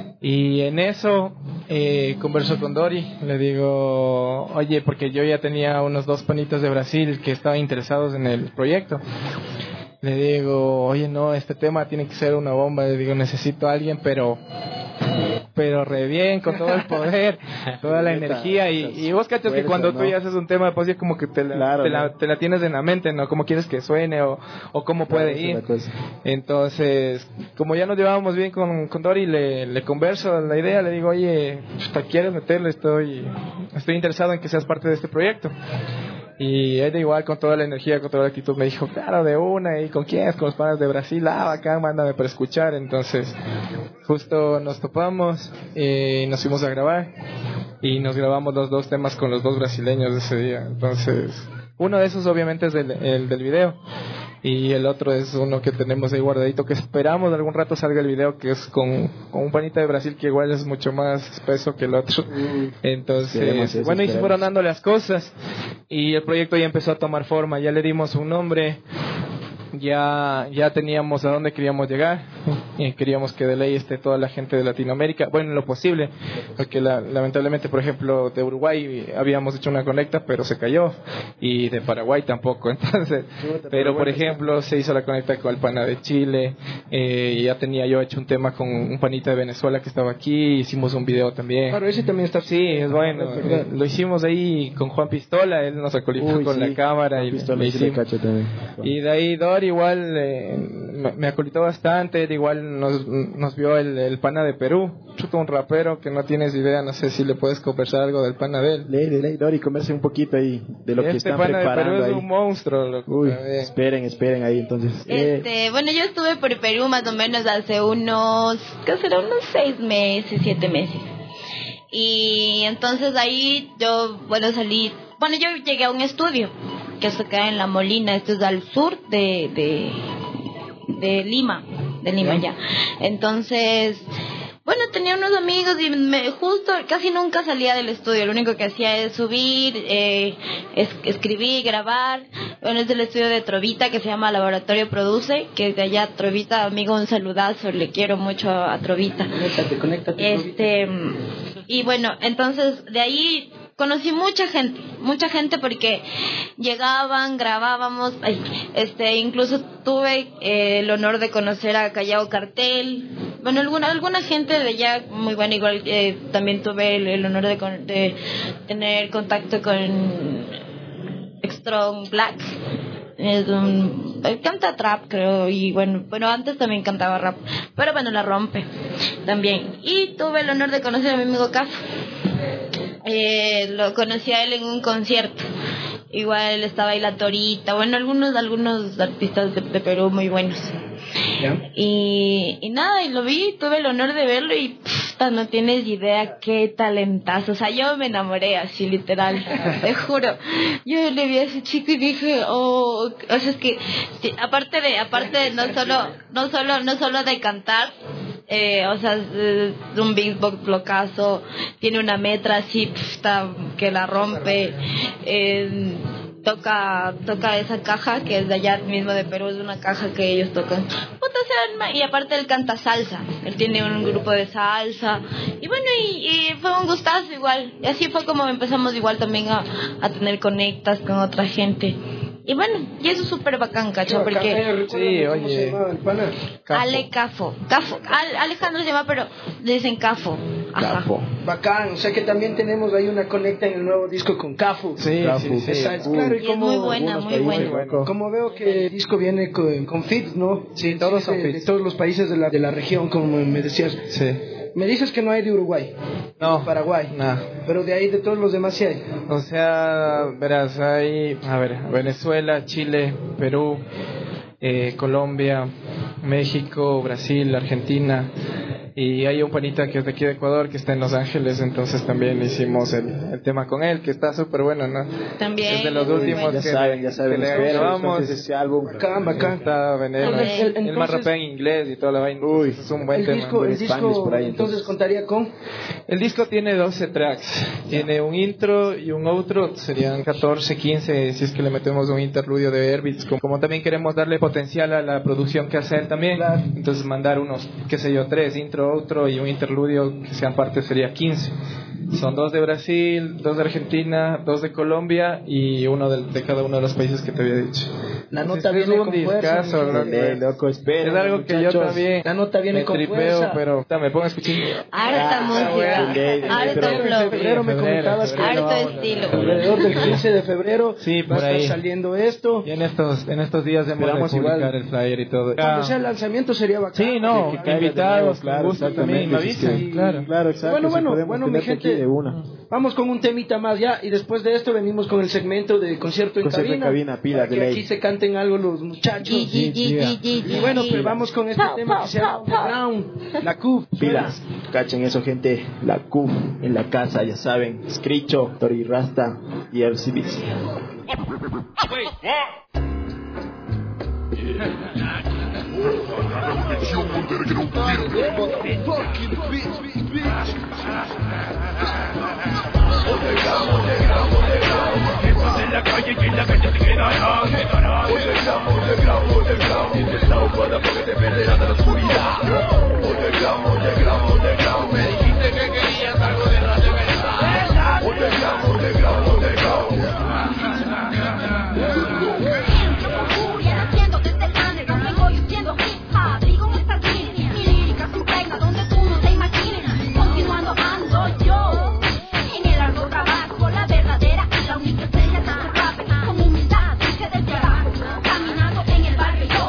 y en eso eh, converso con Dori, le digo, oye, porque yo ya tenía unos dos panitas de Brasil que estaban interesados en el proyecto. Le digo, oye, no, este tema tiene que ser una bomba. Le digo, necesito a alguien, pero pero re bien, con todo el poder, toda la energía. Y, y vos cachas que cuando tú ya haces un tema, pues ya como que te la, claro, te, la, te la tienes en la mente, ¿no? Cómo quieres que suene o, o cómo puede ir. Entonces, como ya nos llevábamos bien con, con Dori, le, le converso la idea, le digo, oye, ¿quieres meterle? Estoy, estoy interesado en que seas parte de este proyecto. Y ella igual con toda la energía, con toda la actitud me dijo, claro, de una. ¿Y con quién? Con los padres de Brasil. Ah, acá, mándame para escuchar. Entonces justo nos topamos y nos fuimos a grabar y nos grabamos los dos temas con los dos brasileños de ese día. Entonces uno de esos obviamente es el, el del video y el otro es uno que tenemos ahí guardadito, que esperamos de algún rato salga el video, que es con, con un panita de Brasil que igual es mucho más espeso que el otro. Entonces, sí, bueno, y se fueron dando las cosas y el proyecto ya empezó a tomar forma, ya le dimos un nombre, ya ya teníamos a dónde queríamos llegar y queríamos que de ley esté toda la gente de Latinoamérica, bueno, en lo posible, porque la, lamentablemente, por ejemplo, de Uruguay habíamos hecho una conecta pero se cayó y de Paraguay tampoco, entonces, pero por ejemplo se hizo la conecta con el pana de Chile, eh, ya tenía yo hecho un tema con un panita de Venezuela que estaba aquí, hicimos un video también. Claro, ese también está. Sí, es bueno, eh, lo hicimos ahí con Juan Pistola, él nos acolitó con sí, la cámara y, Pistola, le hicimos. Y de ahí Dori igual eh, me, me acolitó bastante. Él igual nos, nos vio el, el pana de Perú, chuto, un rapero que no tienes idea, no sé si le puedes conversar algo del pana de él. Ley, ley, Dori, converse un poquito ahí de lo este que están pana preparando de Perú ahí. es un monstruo, loco. Uy, esperen, esperen ahí entonces. Este, Eh, bueno, yo estuve por Perú más o menos hace unos, ¿qué será? Unos seis meses, siete meses. Y entonces ahí yo, bueno, salí, bueno, yo llegué a un estudio que se queda en La Molina, esto es al sur de, de, de Lima, de Lima ya. Entonces, bueno, tenía unos amigos y me, justo casi nunca salía del estudio. Lo único que hacía es subir, eh, es, escribir, grabar. Bueno, es del estudio de Trovita que se llama Laboratorio Produce, que es de allá. Trovita, amigo, un saludazo, le quiero mucho a Trovita. Conéctate, conéctate. Este, y bueno, entonces de ahí conocí mucha gente, mucha gente porque llegaban, grabábamos, ay, este, incluso tuve eh, el honor de conocer a Callao Cartel, bueno, alguna alguna gente de allá muy buena, igual eh, también tuve el, el honor de, con, de tener contacto con Strong Black. Es un, él canta trap, creo, y bueno, bueno, antes también cantaba rap, pero bueno, la rompe también. Y tuve el honor de conocer a mi amigo Cafo. Eh, lo conocí a él en un concierto. Igual estaba ahí la Torita, bueno, algunos algunos artistas de, de Perú muy buenos. Yeah. Y, y nada, y lo vi, tuve el honor de verlo y pff, no tienes idea qué talentazo. O sea, yo me enamoré así, literal, te juro. Yo le vi a ese chico y dije, oh, o sea, es que sí, aparte de, aparte de no solo, no solo, no solo de cantar, eh, o sea, es un beatbox blocazo, tiene una metra así, pff, que la rompe, eh, toca toca esa caja que es de allá mismo de Perú, es una caja que ellos tocan. Y aparte él canta salsa, él tiene un grupo de salsa y bueno, y, y fue un gustazo igual, y así fue como empezamos igual también a, a tener conectas con otra gente. Y bueno, y eso es súper bacán, cacho, porque... Sí, oye... Ale Cafo. Cafo. Al, Alejandro se llama, pero le dicen Cafo. Ajá. Cafo. Bacán, o sea que también tenemos ahí una conecta en el nuevo disco con Cafo. Sí, Cafo. sí, sí. Esa, sí. Claro, y, y como, es muy buena, muy buena. Bueno. Como veo que el disco viene con, con feats, ¿no? Sí, todos son de, feats. De todos los países de la, de la región, como me decías. Sí. Me dices que no hay de Uruguay, no, de Paraguay, no. Pero de ahí de todos los demás sí hay. O sea, verás, hay, a ver, Venezuela, Chile, Perú, eh, Colombia, México, Brasil, Argentina, y hay un panita que es de aquí de Ecuador que está en Los Ángeles, entonces también hicimos el, el tema con él, que está súper bueno, ¿no? También. Es de los últimos bueno. que, ya saben, ya saben, que le grabamos ese álbum. Bacán, bacán. Está Venezuela, Entonces, él más rapea en inglés y toda la vaina. Uy, es un buen el tema. disco, el disco por ahí, entonces. entonces contaría con... El disco tiene doce tracks, tiene un intro y un outro, serían catorce, quince si es que le metemos un interludio de Airbeats, como, como también queremos darle potencial a la producción que hace él también, claro. Entonces mandar unos, qué sé yo, tres, intro, outro y un interludio que sean parte sería quince. Son dos de Brasil, dos de Argentina, dos de Colombia y uno de, de cada uno de los países que te había dicho. La Entonces, nota es viene un con fuerza. discazo, loco. Dale, loco, esperen, Es algo que yo también La nota viene me con tripeo, fuerza. pero ta, me pongo a escuchar. Harta música, harto En flow, febrero me comentabas que harto estilo. alrededor del quince de febrero Sí, va por a estar ahí. saliendo esto. Y en estos, en estos días hemos de Esperamos publicar igual. el flyer y todo. Cuando sea el lanzamiento sería bacán. Sí, no, Que caiga invitados, de nuevo, con claro, gusto también, me exactamente, avisan, sí, claro. Claro, exacto. Bueno, si bueno, podemos bueno, mi tenerte gente, aquí de una. Vamos con un temita más ya y después de esto venimos con el segmento de concierto en Concierto en cabina, cabina, pila para de que ley. aquí se canten algo los muchachos. Gi, gi, gi, gi, gi, Y bueno, gi. pues vamos con este Pau, tema pau, que se llama pau, pau. Underground, la C U F. Pilas, cachen eso, gente. La C U F en la casa, ya saben. Scricho, Tori Rasta y el C B C. Estás en la calle y en la calle te quedarás. Underground, underground, underground. Intentado para porque te perderás de la oscuridad. Underground, underground, underground. Me dijiste que querías algo de rap de verdad. Underground, underground, underground. Caminando en el barrio yo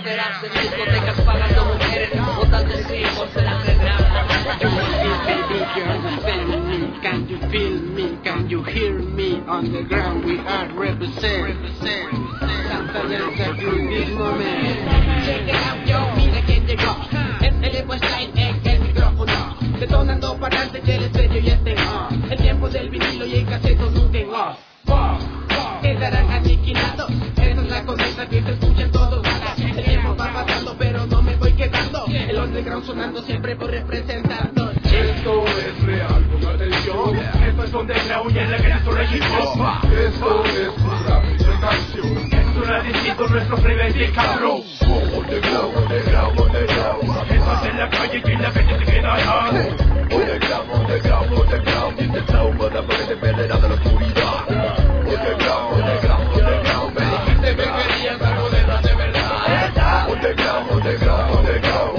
verás en discotecas pagando mujeres, o tal vez sí por ser underground. Can you feel me? Can you hear me? On the ground we are represent. Santa Teresa in this moment. Check it out, yo, mira quién llegó. El Evo Style en el micrófono, detonando parlantes y el estéreo y este on. El tiempo del vinilo y el caseto nunca en off. Quedarán aniquilados, esa es la condesa que se escucha en todos lados. El tiempo va pasando pero no me voy quedando. El underground sonando siempre por representando. Esto es real, con atención. Esto es underground y en la que esto es hip hop. Esto es pura presentación. Esto no es distinto, nuestro reivindicación. Underground, underground, underground. Esto es en la calle y en la calle se queda allá. Underground, underground, underground. Y este flow para poder perder de la oscuridad. Underground, underground, underground. Me dijiste que querías algo de la de verdad. Underground, underground, underground.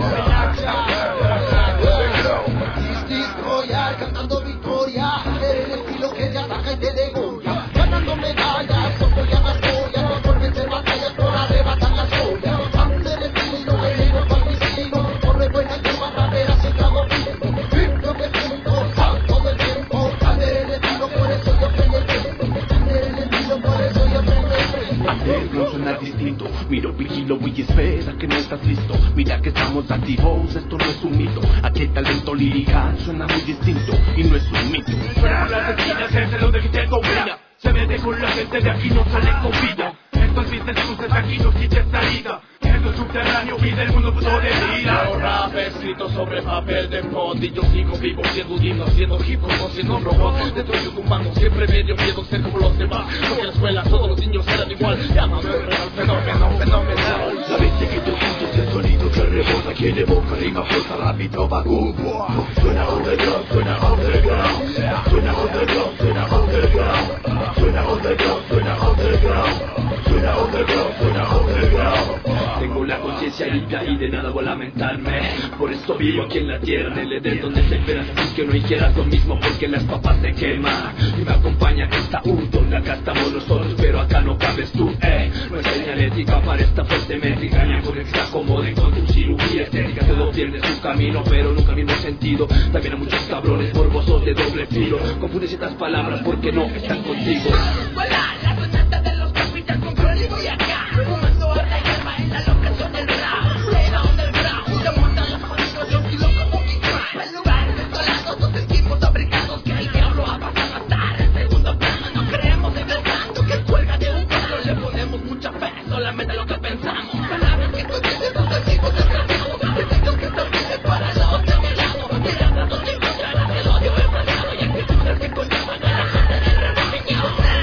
Cantando victoria, el estilo que te ataca y te degolla, ganando medallas, con llamas joyas, por vencer batallas, por arrebatar las joyas. Ante el estilo, guerrero con mi estilo, corre buena curva, rapera sin trago fijo. Lo que siento, todo el tiempo, ante el estilo, por eso yo prendo el tiempo. Ante el estilo, por eso yo prendo el tiempo. Antes no suena distinto, miro, vigilo y espera que no estás listo. Mira que estamos activos, esto no es un mito. Aquí el talento lirical suena muy distinto y no es un mito. Fuera las esquinas, gente donde que tengo vida. Se mete con la gente de aquí, no sale con vida. Estos business cruces aquí no existe salida. Esto es subterráneo y del mundo puto de vida. Los rap escrito sobre papel de mod y yo sigo vivo siendo un himno, siendo hip hop, no siendo un robot. Destruyendo un humano, siempre medio miedo ser como los demás. Porque en la escuela todos los niños eran igual. Llámame real, fenómeno, fenomenal. Sabes que tú juntos el sonido que rebota, quien evoca rima fuerza rápido va cubo. Suena underground, suena underground. Suena underground, suena underground. Suena underground, suena underground. Suena underground, suena underground. Tengo la conciencia limpia y de nada voy a lamentarme. Por esto vivo aquí en la tierra, en el Edén donde te esperas. Es que no hicieras lo mismo porque las papas te queman. Y me acompaña esta U, donde acá estamos nosotros, pero acá no cabes tú, eh. No es señalética para esta fuerte métrica, ni con que se acomoden con tu cirugía estética. Todo pierde su camino, pero nunca al mismo sentido. También hay muchos cabrones morbosos de doble filo. Confundes estas palabras porque no están contigo. Hola, la sonata de los capitales con Cruel y voy acá. Fumando a la hierba en la locación del rap. Plena underground, se montan los jodidos, yo estoy loco con mi crap. En lugares desolados, dos equipos fabricados que el diablo ha pasado a estar en segundo plano. No creemos en el canto que cuelga de un palo. Le ponemos mucha fe, solamente lo que pensamos. Palabras que contienen dos equipos desgraciados. Deseos que también para los de mi lado. Miradas donde encontrarás el odio enfrentado y actitudes que conllevan a la gente del rebaño.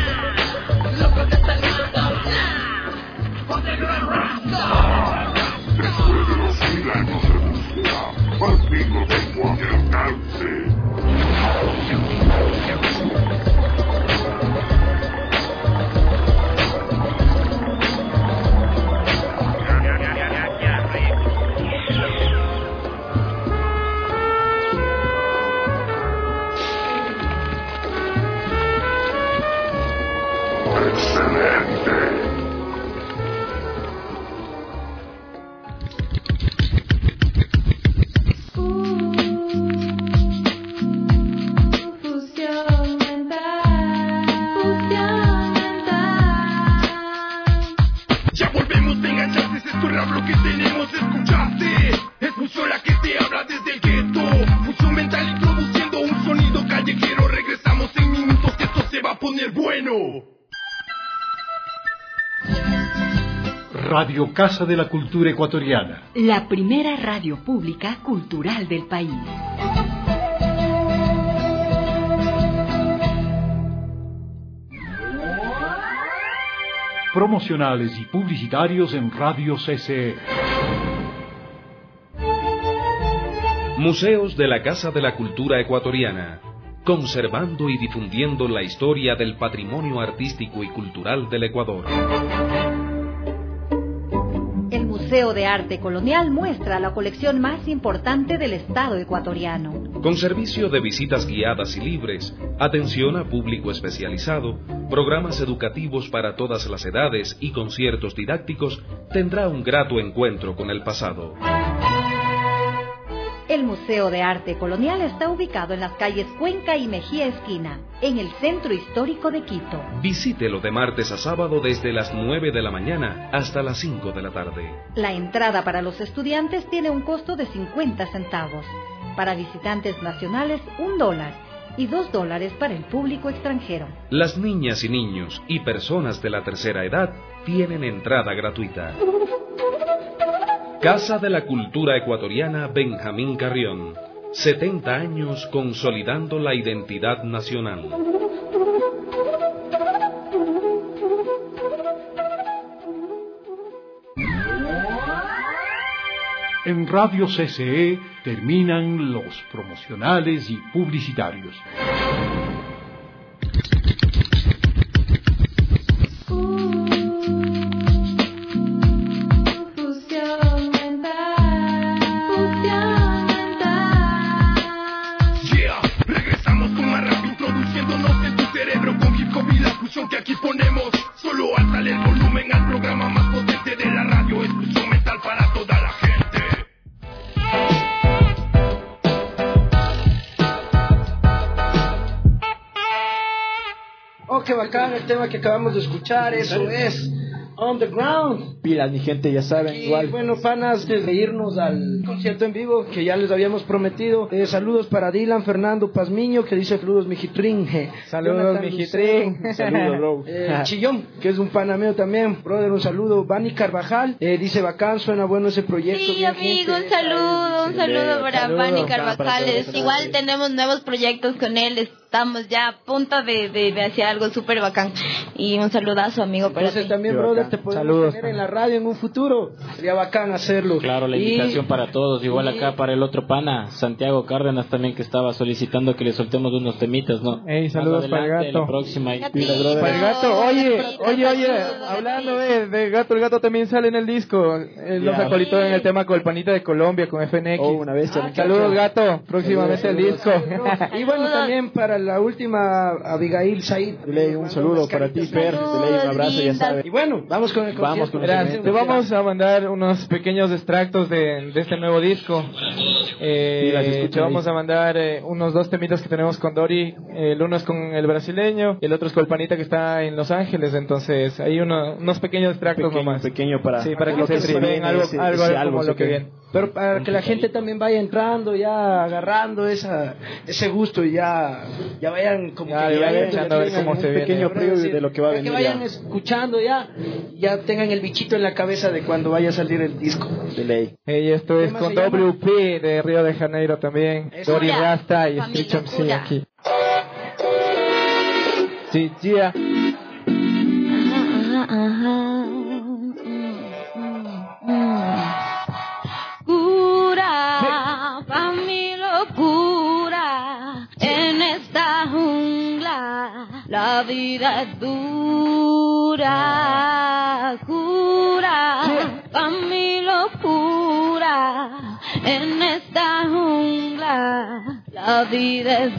Locos de estar mundo. Underground Rasta. Después de los mil años de búsqueda, al fin lo tengo a mi alcance. ¡Excelente! Ya volvemos, venga, chances, esto es rap lo que tenemos, escuchaste. Es mucho la que te habla desde el gueto. Mucho mental introduciendo un sonido callejero. Regresamos en minutos que esto se va a poner bueno. Radio Casa de la Cultura Ecuatoriana. La primera radio pública cultural del país. Promocionales y publicitarios en Radio C C E. Museos de la Casa de la Cultura Ecuatoriana, conservando y difundiendo la historia del patrimonio artístico y cultural del Ecuador. El Museo de Arte Colonial muestra la colección más importante del Estado ecuatoriano. Con servicio de visitas guiadas y libres, atención a público especializado, programas educativos para todas las edades y conciertos didácticos, tendrá un grato encuentro con el pasado. El Museo de Arte Colonial está ubicado en las calles Cuenca y Mejía Esquina, en el centro histórico de Quito. Visítelo de martes a sábado desde las nueve de la mañana hasta las cinco de la tarde. La entrada para los estudiantes tiene un costo de cincuenta centavos. Para visitantes nacionales, un dólar. Y dos dólares para el público extranjero. Las niñas y niños y personas de la tercera edad tienen entrada gratuita. Casa de la Cultura Ecuatoriana Benjamín Carrión. setenta años consolidando la identidad nacional. En Radio C C E terminan los promocionales y publicitarios. Que aquí ponemos, solo alzale el volumen al programa más potente de la radio, exclusión mental para toda la gente. Oh, qué bacán el tema que acabamos de escuchar, eso es Underground. Pilas, mi gente, ya saben, y, igual. Bueno, panas, de irnos al concierto en vivo que ya les habíamos prometido. Eh, saludos para Dylan Fernando Pazmiño, que dice saludos, mijitrín. Saludos, mijitrín. Saludos, bro. Eh, Chillón, que es un pana mío también. Brother, un saludo. Bani Carvajal, eh, dice bacán, suena bueno ese proyecto. Sí, amigo, un saludo, un saludo para Bani Carvajales. Igual tenemos nuevos proyectos con él. Estamos ya a punto de, de, de hacer algo súper bacán. Y un saludazo, amigo, para Entonces ti. también, brother, te podemos Saludos, tener en la radio en un futuro. Sería bacán hacerlo. Claro, la Y- invitación para todos. Igual y- acá para el otro pana, Santiago Cárdenas también, que estaba solicitando que le soltemos unos temitas, ¿no? Ey, saludos Más para el adelante, gato. La próxima. Gatito. Para el gato, oye, Gatito, oye, oye, saludos, hablando gatito. de, de gato, el gato también sale en el disco. Él nos Ya. acolitó en el tema con el panita de Colombia, con F N X. Oh, una bestia, muchacho. Saludos, gato, próximamente el disco. Y bueno, también para la última, Abigail Said. De ley, un saludo para ti, Fer. De ley, un abrazo, ya sabes. Y bueno, vamos con el Vamos concierto. con Verás, Excelente. te vamos a mandar unos pequeños extractos de, de este nuevo disco. Eh, Sí, las escucho te vamos ahí. a mandar eh, unos dos temitas que tenemos con Dori. El uno es con el brasileño y el otro es con el panita que está en Los Ángeles. Entonces, hay uno, unos pequeños extractos Pequeño, nomás. pequeño para, Sí, para que lo se se vean viene, algo, ese- algo, ese algo como álbum, lo que sé viene. Pero para que la gente también vaya entrando, ya agarrando esa, ese gusto y ya, ya vayan como Ya, que ya vayan vayan echando a ver tengan cómo un se viene. pequeño preview preview de lo que va a para venir que vayan ya. escuchando ya, ya tengan el bichito en la cabeza de cuando vaya a salir el disco. De ley. Hey, esto es ¿Cómo con se llama? W P de Río de Janeiro también. Eso. Dori Locura, Rasta y familia, Screech M C locura. aquí. Sí, yeah. Ajá, ajá. Mm, mm, mm. Cura, pa' mi locura, en esta jungla la vida es dura. Cura, pa' mi locura, en esta jungla la vida es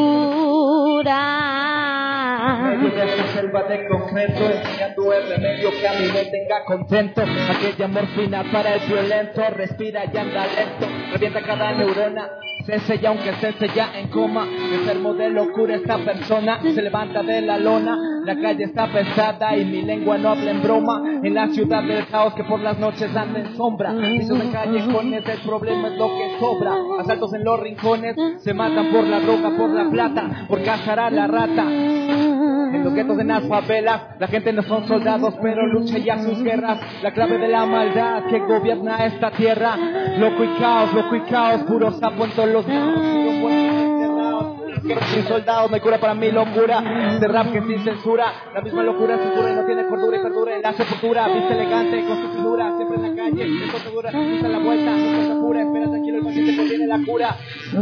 dura. medio de esta selva de concreto, enseñando el remedio que a mí me tenga contento. Aquella morfina para el violento, respira y anda lento, revienta cada neurona. Cese ya aunque cese ya en coma, enfermo de locura esta persona, se levanta de la lona, la calle está pesada y mi lengua no habla en broma, en la ciudad del caos que por las noches anda en sombra, pisos en callejones, el problema es lo que sobra, asaltos en los rincones, se matan por la droga, por la plata, por cazar a la rata. En los guetos, en las favelas, la gente no son soldados, pero lucha ya sus guerras. La clave de la maldad que gobierna esta tierra. Loco y caos, loco y caos, puro sapo en todos los lados, puro muertos enterrados. Sin soldados, no hay cura para mi locura. De rap que sin censura, la misma locura censura y no tiene cordura y perdura en la sepultura. Viste elegante con su figura, siempre en la calle, en su segura, viste la vuelta, no se apura, espera tranquilo, el paciente que viene la cura.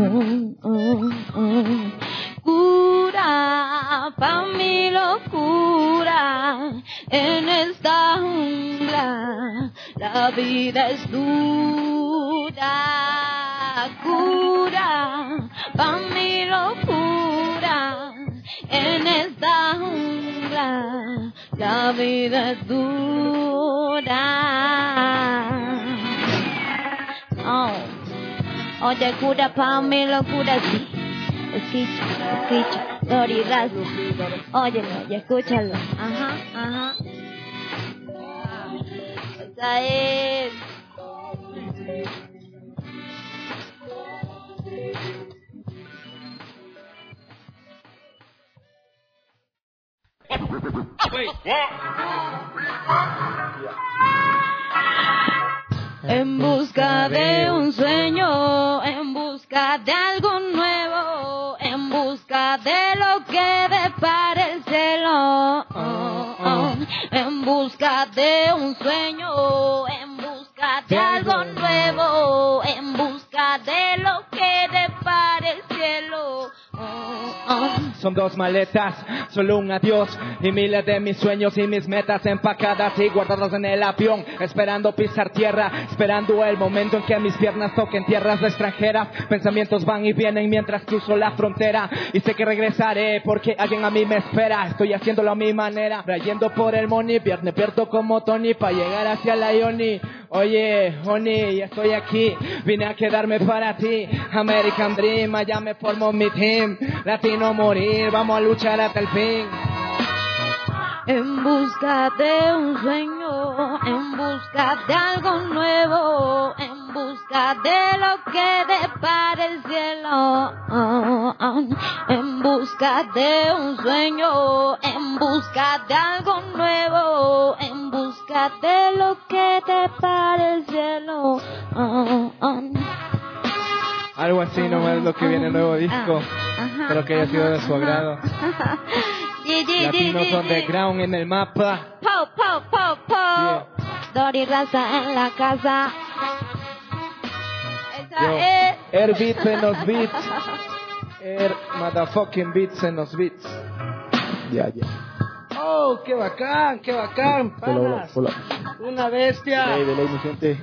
Cura, pa' mi locura, en esta jungla la vida es dura. Cura, pa' mi locura, en esta jungla la vida es dura. Oye, cura pa' mi locura, sí. Escucha, escucha, Dori Rasta. Óyelo, oye, escúchalo. Ajá, ajá. Esa es. En busca de un sueño, en busca de algo nuevo, en busca de lo que depara el cielo. Oh, oh. En busca de un sueño, en busca de algo nuevo, en busca de lo que depara el cielo. Oh, oh. Son dos maletas, solo un adiós y miles de mis sueños y mis metas empacadas y guardadas en el avión, esperando pisar tierra, esperando el momento en que mis piernas toquen tierras extranjeras. Pensamientos van y vienen mientras cruzo la frontera y sé que regresaré porque alguien a mí me espera. Estoy haciéndolo a mi manera, trayendo por el money, viernes pierdo como Tony para llegar hacia la Ioni. Oye, Honey, ya estoy aquí, vine a quedarme para ti. American Dream, allá me formó mi team. Latino morir, vamos a luchar hasta el fin. En busca de un sueño, en busca de algo nuevo, en busca de lo que depara el cielo. Oh, oh. En busca de un sueño, en busca de algo nuevo, en busca de lo que depara el cielo. Oh, oh. Algo así nomás es lo que viene el nuevo disco. Ajá, Espero que haya sido de su agrado. Latinos underground en el mapa. Po, po, po, po. Yeah. Dori Raza en la casa. Esa Yo, es. Air Beats en los beats. Air motherfucking beats en los beats. Ya, ya. Oh, qué bacán, qué bacán, panas. Hola, hola, hola. Una bestia. De ley, de ley, mi gente.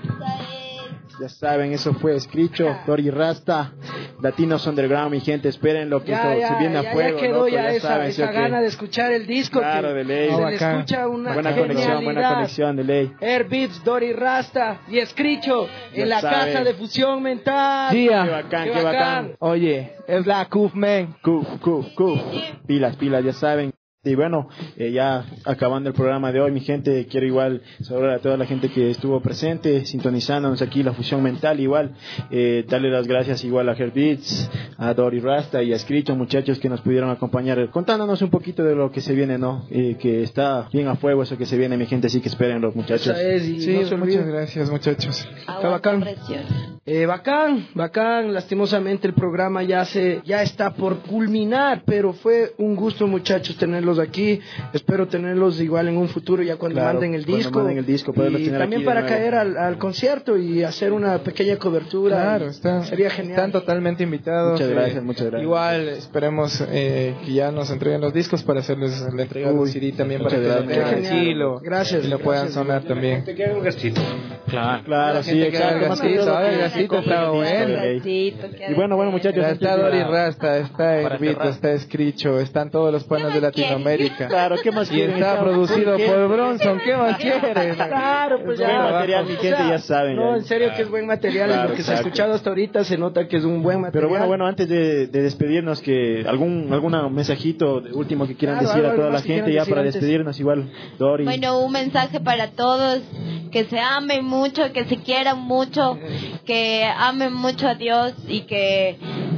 Ya saben, eso fue Escricho, Dori Rasta, Latinos Underground, mi gente, esperen lo que Ya, esto ya, se viene a ya, fuego. ya quedó loco, ya ya esa, saben, esa ¿sí o gana qué? de escuchar el disco. Claro, que de ley. se Oh, le bacán. escucha una Buena conexión, buena genialidad. conexión, de ley. Air Beats, Dori Rasta y Escricho Ya en la saben. casa de fusión mental. Yeah. Qué bacán, qué bacán. Oye, es la C U F, man. C U F, C U F, C U F. Pilas, pilas, ya saben. Y bueno, eh, ya acabando el programa de hoy, mi gente, quiero igual saludar a toda la gente que estuvo presente, sintonizándonos aquí, la fusión mental, igual, eh, darle las gracias igual a Herbits, a Dori Rasta y a Escrito, muchachos que nos pudieron acompañar, contándonos un poquito de lo que se viene, ¿no? Eh, que está bien a fuego eso que se viene, mi gente, así que esperen los muchachos. Esa es, y Sí, no se olviden. muchas gracias, muchachos. Está bacán. Eh, bacán, bacán. Lastimosamente el programa ya se ya está por culminar, pero fue un gusto, muchachos, tenerlos aquí. Espero tenerlos igual en un futuro ya cuando Claro, manden el cuando disco. manden el disco, poderlos y tener también aquí de para nuevo. caer al, al concierto y hacer una pequeña cobertura. Claro, Y están, sería genial. están totalmente invitados. Muchas eh, gracias, muchas gracias. Igual esperemos eh, que ya nos entreguen los discos para hacerles la entrega del C D también para muchas que lo gracias. tengan Qué genial. aquí y lo, Gracias, y lo puedan gracias. sonar también. Te queda un gastito. Claro. Claro, La sí, gente que haga exacto. el más que gastito, todo haga el que- gastito, que está compre el bueno. disco de ley. Y bueno, bueno, muchachos, Ya antes está de- Dori Rasta, está Para Herbito, cerrar. está Escricho, están todos los panas de Latinoamérica. Claro, ¿qué más Y quieren? está Estamos- producido ¿Qué? por Bronson, ¿qué más quieren? Claro, pues Es ya. Buen material, mi O gente, sea, ya saben. No, ya. en serio que es buen material. Claro, en lo que se ha exacto. escuchado hasta ahorita se nota que es un buen material. Pero bueno, bueno, antes de, de despedirnos, que algún alguna mensajito de último que quieran Claro, decir algo a toda la más que gente quieran ya decir para antes. despedirnos igual, Dori. Bueno, un mensaje para todos, que se amen mucho, que se quieran mucho, que amen mucho a Dios y que...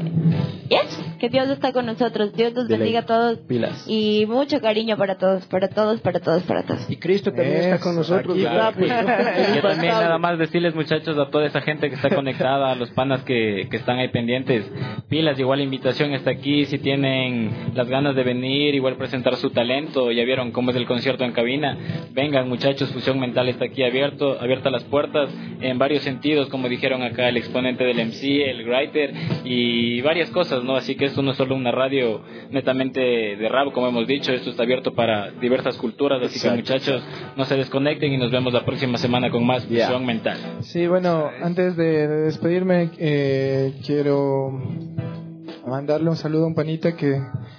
Yes, que Dios está con nosotros, Dios nos De ley. bendiga a todos Pilas. y mucho cariño para todos, para todos, para todos, para todos. Y Cristo también Eso, está con nosotros. aquí ¿verdad? está, pues. Yo también nada más decirles, muchachos, a toda esa gente que está conectada, a los panas que, que están ahí pendientes, pilas, igual la invitación está aquí, si tienen las ganas de venir, igual presentar su talento, ya vieron cómo es el concierto en cabina, vengan muchachos, Fusión Mental está aquí abierto, abiertas las puertas en varios sentidos, como dijeron acá el exponente del M C, el writer y varias cosas, ¿no? Así que esto no es solo una radio netamente de rap, como hemos dicho, esto está abierto para diversas culturas, así Exacto, que muchachos, no se desconecten y nos vemos la próxima semana con más Yeah. Fusión Mental. Sí, bueno, antes de, de despedirme, eh, quiero mandarle un saludo a un panita que,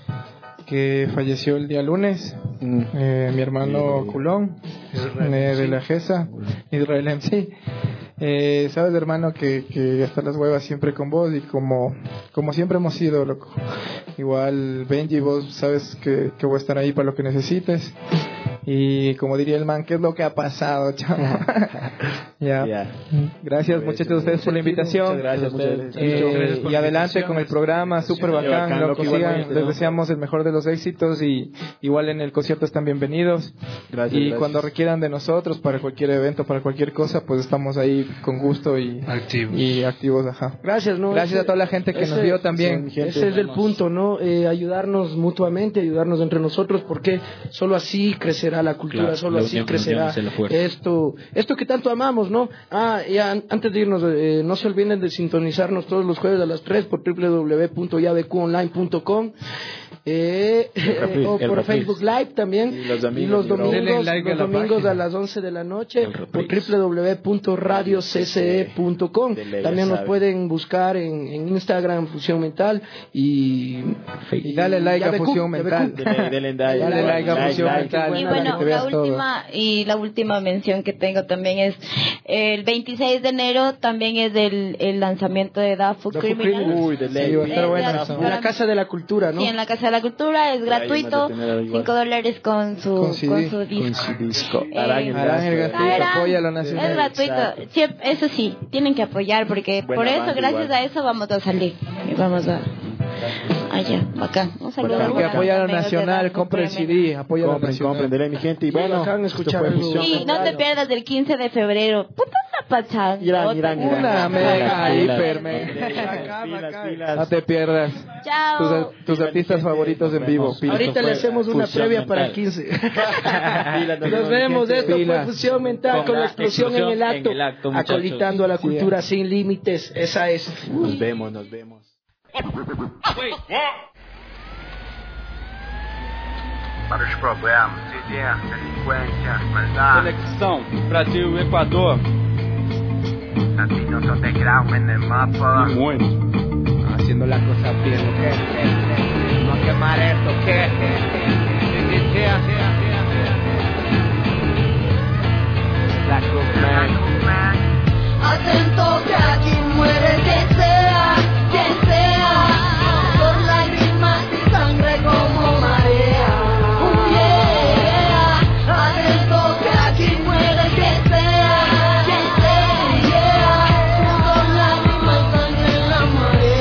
que falleció el día lunes, Mm. eh, mi hermano Culón, eh, de la GESA, Israel M C. Eh, sabes, hermano, que, que hasta las huevas siempre con vos y como, como siempre hemos sido, loco. Igual, Benji, vos sabes que, que voy a estar ahí para lo que necesites. Y como diría el man, ¿qué es lo que ha pasado, chamo? Ya. Yeah. Gracias, sí, muchachos, a ustedes por la invitación. Muchas gracias, ustedes. Eh, gracias por y adelante con el programa, súper bacán. bacán lo que sigan, les deseamos el mejor de los éxitos y igual en el concierto están bienvenidos. Gracias. Y gracias. Cuando requieran de nosotros para cualquier evento, para cualquier cosa, pues estamos ahí con gusto y activos. Y activos, ajá. Gracias, ¿no? Gracias ese, a toda la gente que ese, nos vio también. Ese, ese es el punto, ¿no? Eh, ayudarnos mutuamente, ayudarnos entre nosotros, porque solo así crecerá la cultura, claro, solo así crecerá esto, esto que tanto amamos, ¿no? Ah, ya antes de irnos, eh, no se olviden de sintonizarnos todos los jueves a las tres por doble u doble u doble u punto ya be cu online punto com. Eh, eh, o por Facebook Live también y los, amigos, y los domingos, like los domingos a las once de la noche por doble u doble u doble u punto radio c c e punto com. También nos pueden buscar en, en Instagram Fusión Mental y, y dale like a Fusión Mental, dale like a Fusión Mental. Y bueno, la última y la última mención que tengo también es el veintiséis de enero también es el, el lanzamiento de Dafu Criminal. Uy, de ley, va a estar bueno. En la Casa de la Cultura, ¿no? Sí, en la Casa de la Cultura, es gratuito, cinco dólares con su, con, C D, con su disco. Con su disco. Eh, Arán, el gratuito, apoya lo nacional. Es gratuito, sí, eso sí, tienen que apoyar porque Buena por eso, gracias igual. a eso vamos a salir y vamos a... Allá, acá. Un saludo. Bueno, que apoya lo nacional, compre el C D, apoya lo nacional. Compren, mi gente. Y bueno, acá escuchar y no te pierdas el quince de febrero. Puta la pachanga. Irán, Irán, Irán. Una mega, hiper, mega. No te pierdas. Chao. Tus, tus artistas favoritos en vivo. Ahorita le hacemos una previa para el quince. Nos vemos. Esto fue Fusión Mental con la explosión en el acto. Acolitando a la cultura sin límites. Esa es. Nos vemos, nos vemos. Para os problemas, ideia, delinquência, maldade. Conexão Brasil-Equador. Así no son degrau en el mapa. Y muito. Haciendo las cosas bien, ¿qué? No quemar esto, ¿qué? La Cruz Man. Atento que aquí muere que sea, quien sea, por lágrimas y sangre como marea. Oh yeah, atento que aquí muere que sea, quien sea, yeah, por lágrimas y sangre en la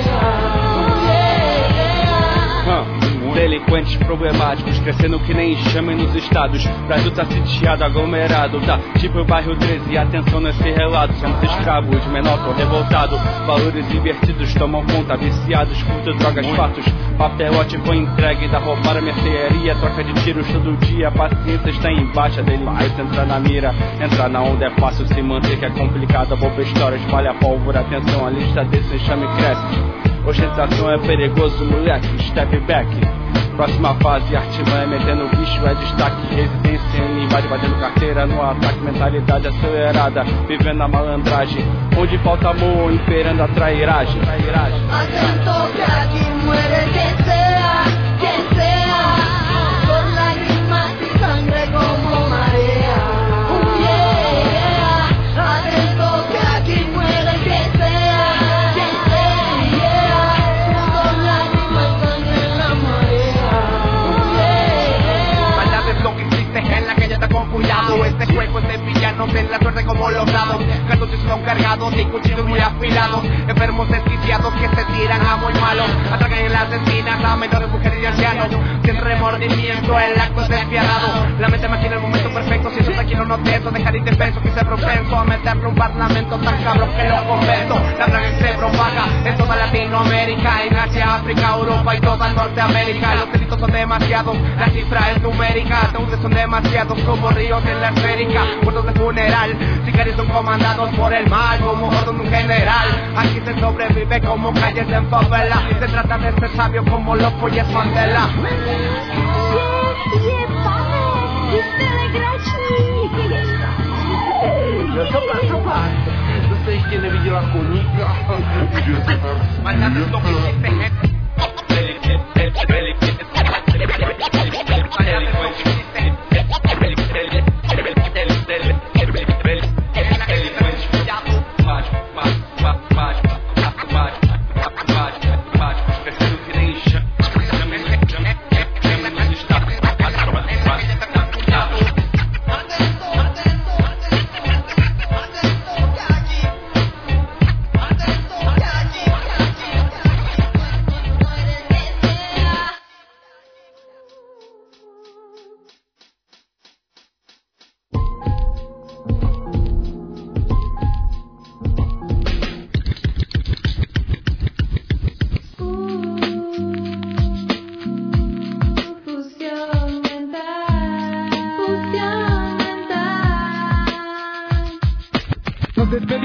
marea. Oh yeah. Delinquentes problemáticos, crescendo que nem enxame nos estados. Brasil tá sitiado, aglomerado, tá tipo o bairro treze, atenção nesse relato. Somos escravos, menor tô revoltado. Valores invertidos tomam conta, viciados, curto, drogas, fatos. Papelote foi entregue, da roubar a mercearia. Troca de tiros todo dia, paciência está em baixa. Delinquência entra na mira, entrar na onda é fácil, se manter que é complicado. A boba história espalha a pólvora, atenção, a lista desse enxame cresce. Ostentação é perigoso, moleque, step back. Próxima fase, artimanha metendo bicho é destaque. Residência em invade, batendo carteira no ataque. Mentalidade acelerada, vivendo a malandragem. Onde falta amor, imperando a trairagem. Atento que aquí muere que sea, quien sea, por lágrimas y sangre como marea. Oh yeah, atento que aquí muere que sea, quien sea, yeah, por lágrimas y sangre en la marea. Oh yeah. Maldad es lo que existe en la calle, está con cuidado. Este juego es de villanos, ven la suerte como logrado. Cartuchos son cargados y cuchillos muy afilados. Enfermos desquiciados que se tiran a muy malos. Atracan en las esquinas a menores, mujeres y ancianos. Sin remordimiento, el acto es despiadado. La mente imagina el momento perfecto. Si eso tranquilo no teso, dejar indefenso. Que se propenso a meterle un parlamento tan cabrón que lo convenzo. La plaga se propaga en toda Latinoamérica, en Asia, África, Europa y toda Norteamérica. Los delitos son demasiados, la cifra es numérica. Ataúdes son demasiados como ríos en la esférica. Muertos de funeral, sicarios son comandados por el mal como orden de un general. Aquí se sobrevive como calles en favela. Se trata de ser sabio como loco y es Mandela. Yo sopa, sopa. Vocês têm vídeo lá comigo. Mas nada do que se permite.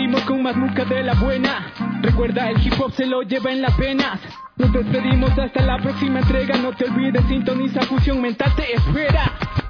seguimos con más música de la buena. Recuerda, el hip hop se lo lleva en las venas. Nos despedimos hasta la próxima entrega. No te olvides, sintoniza Fusión Mental te espera.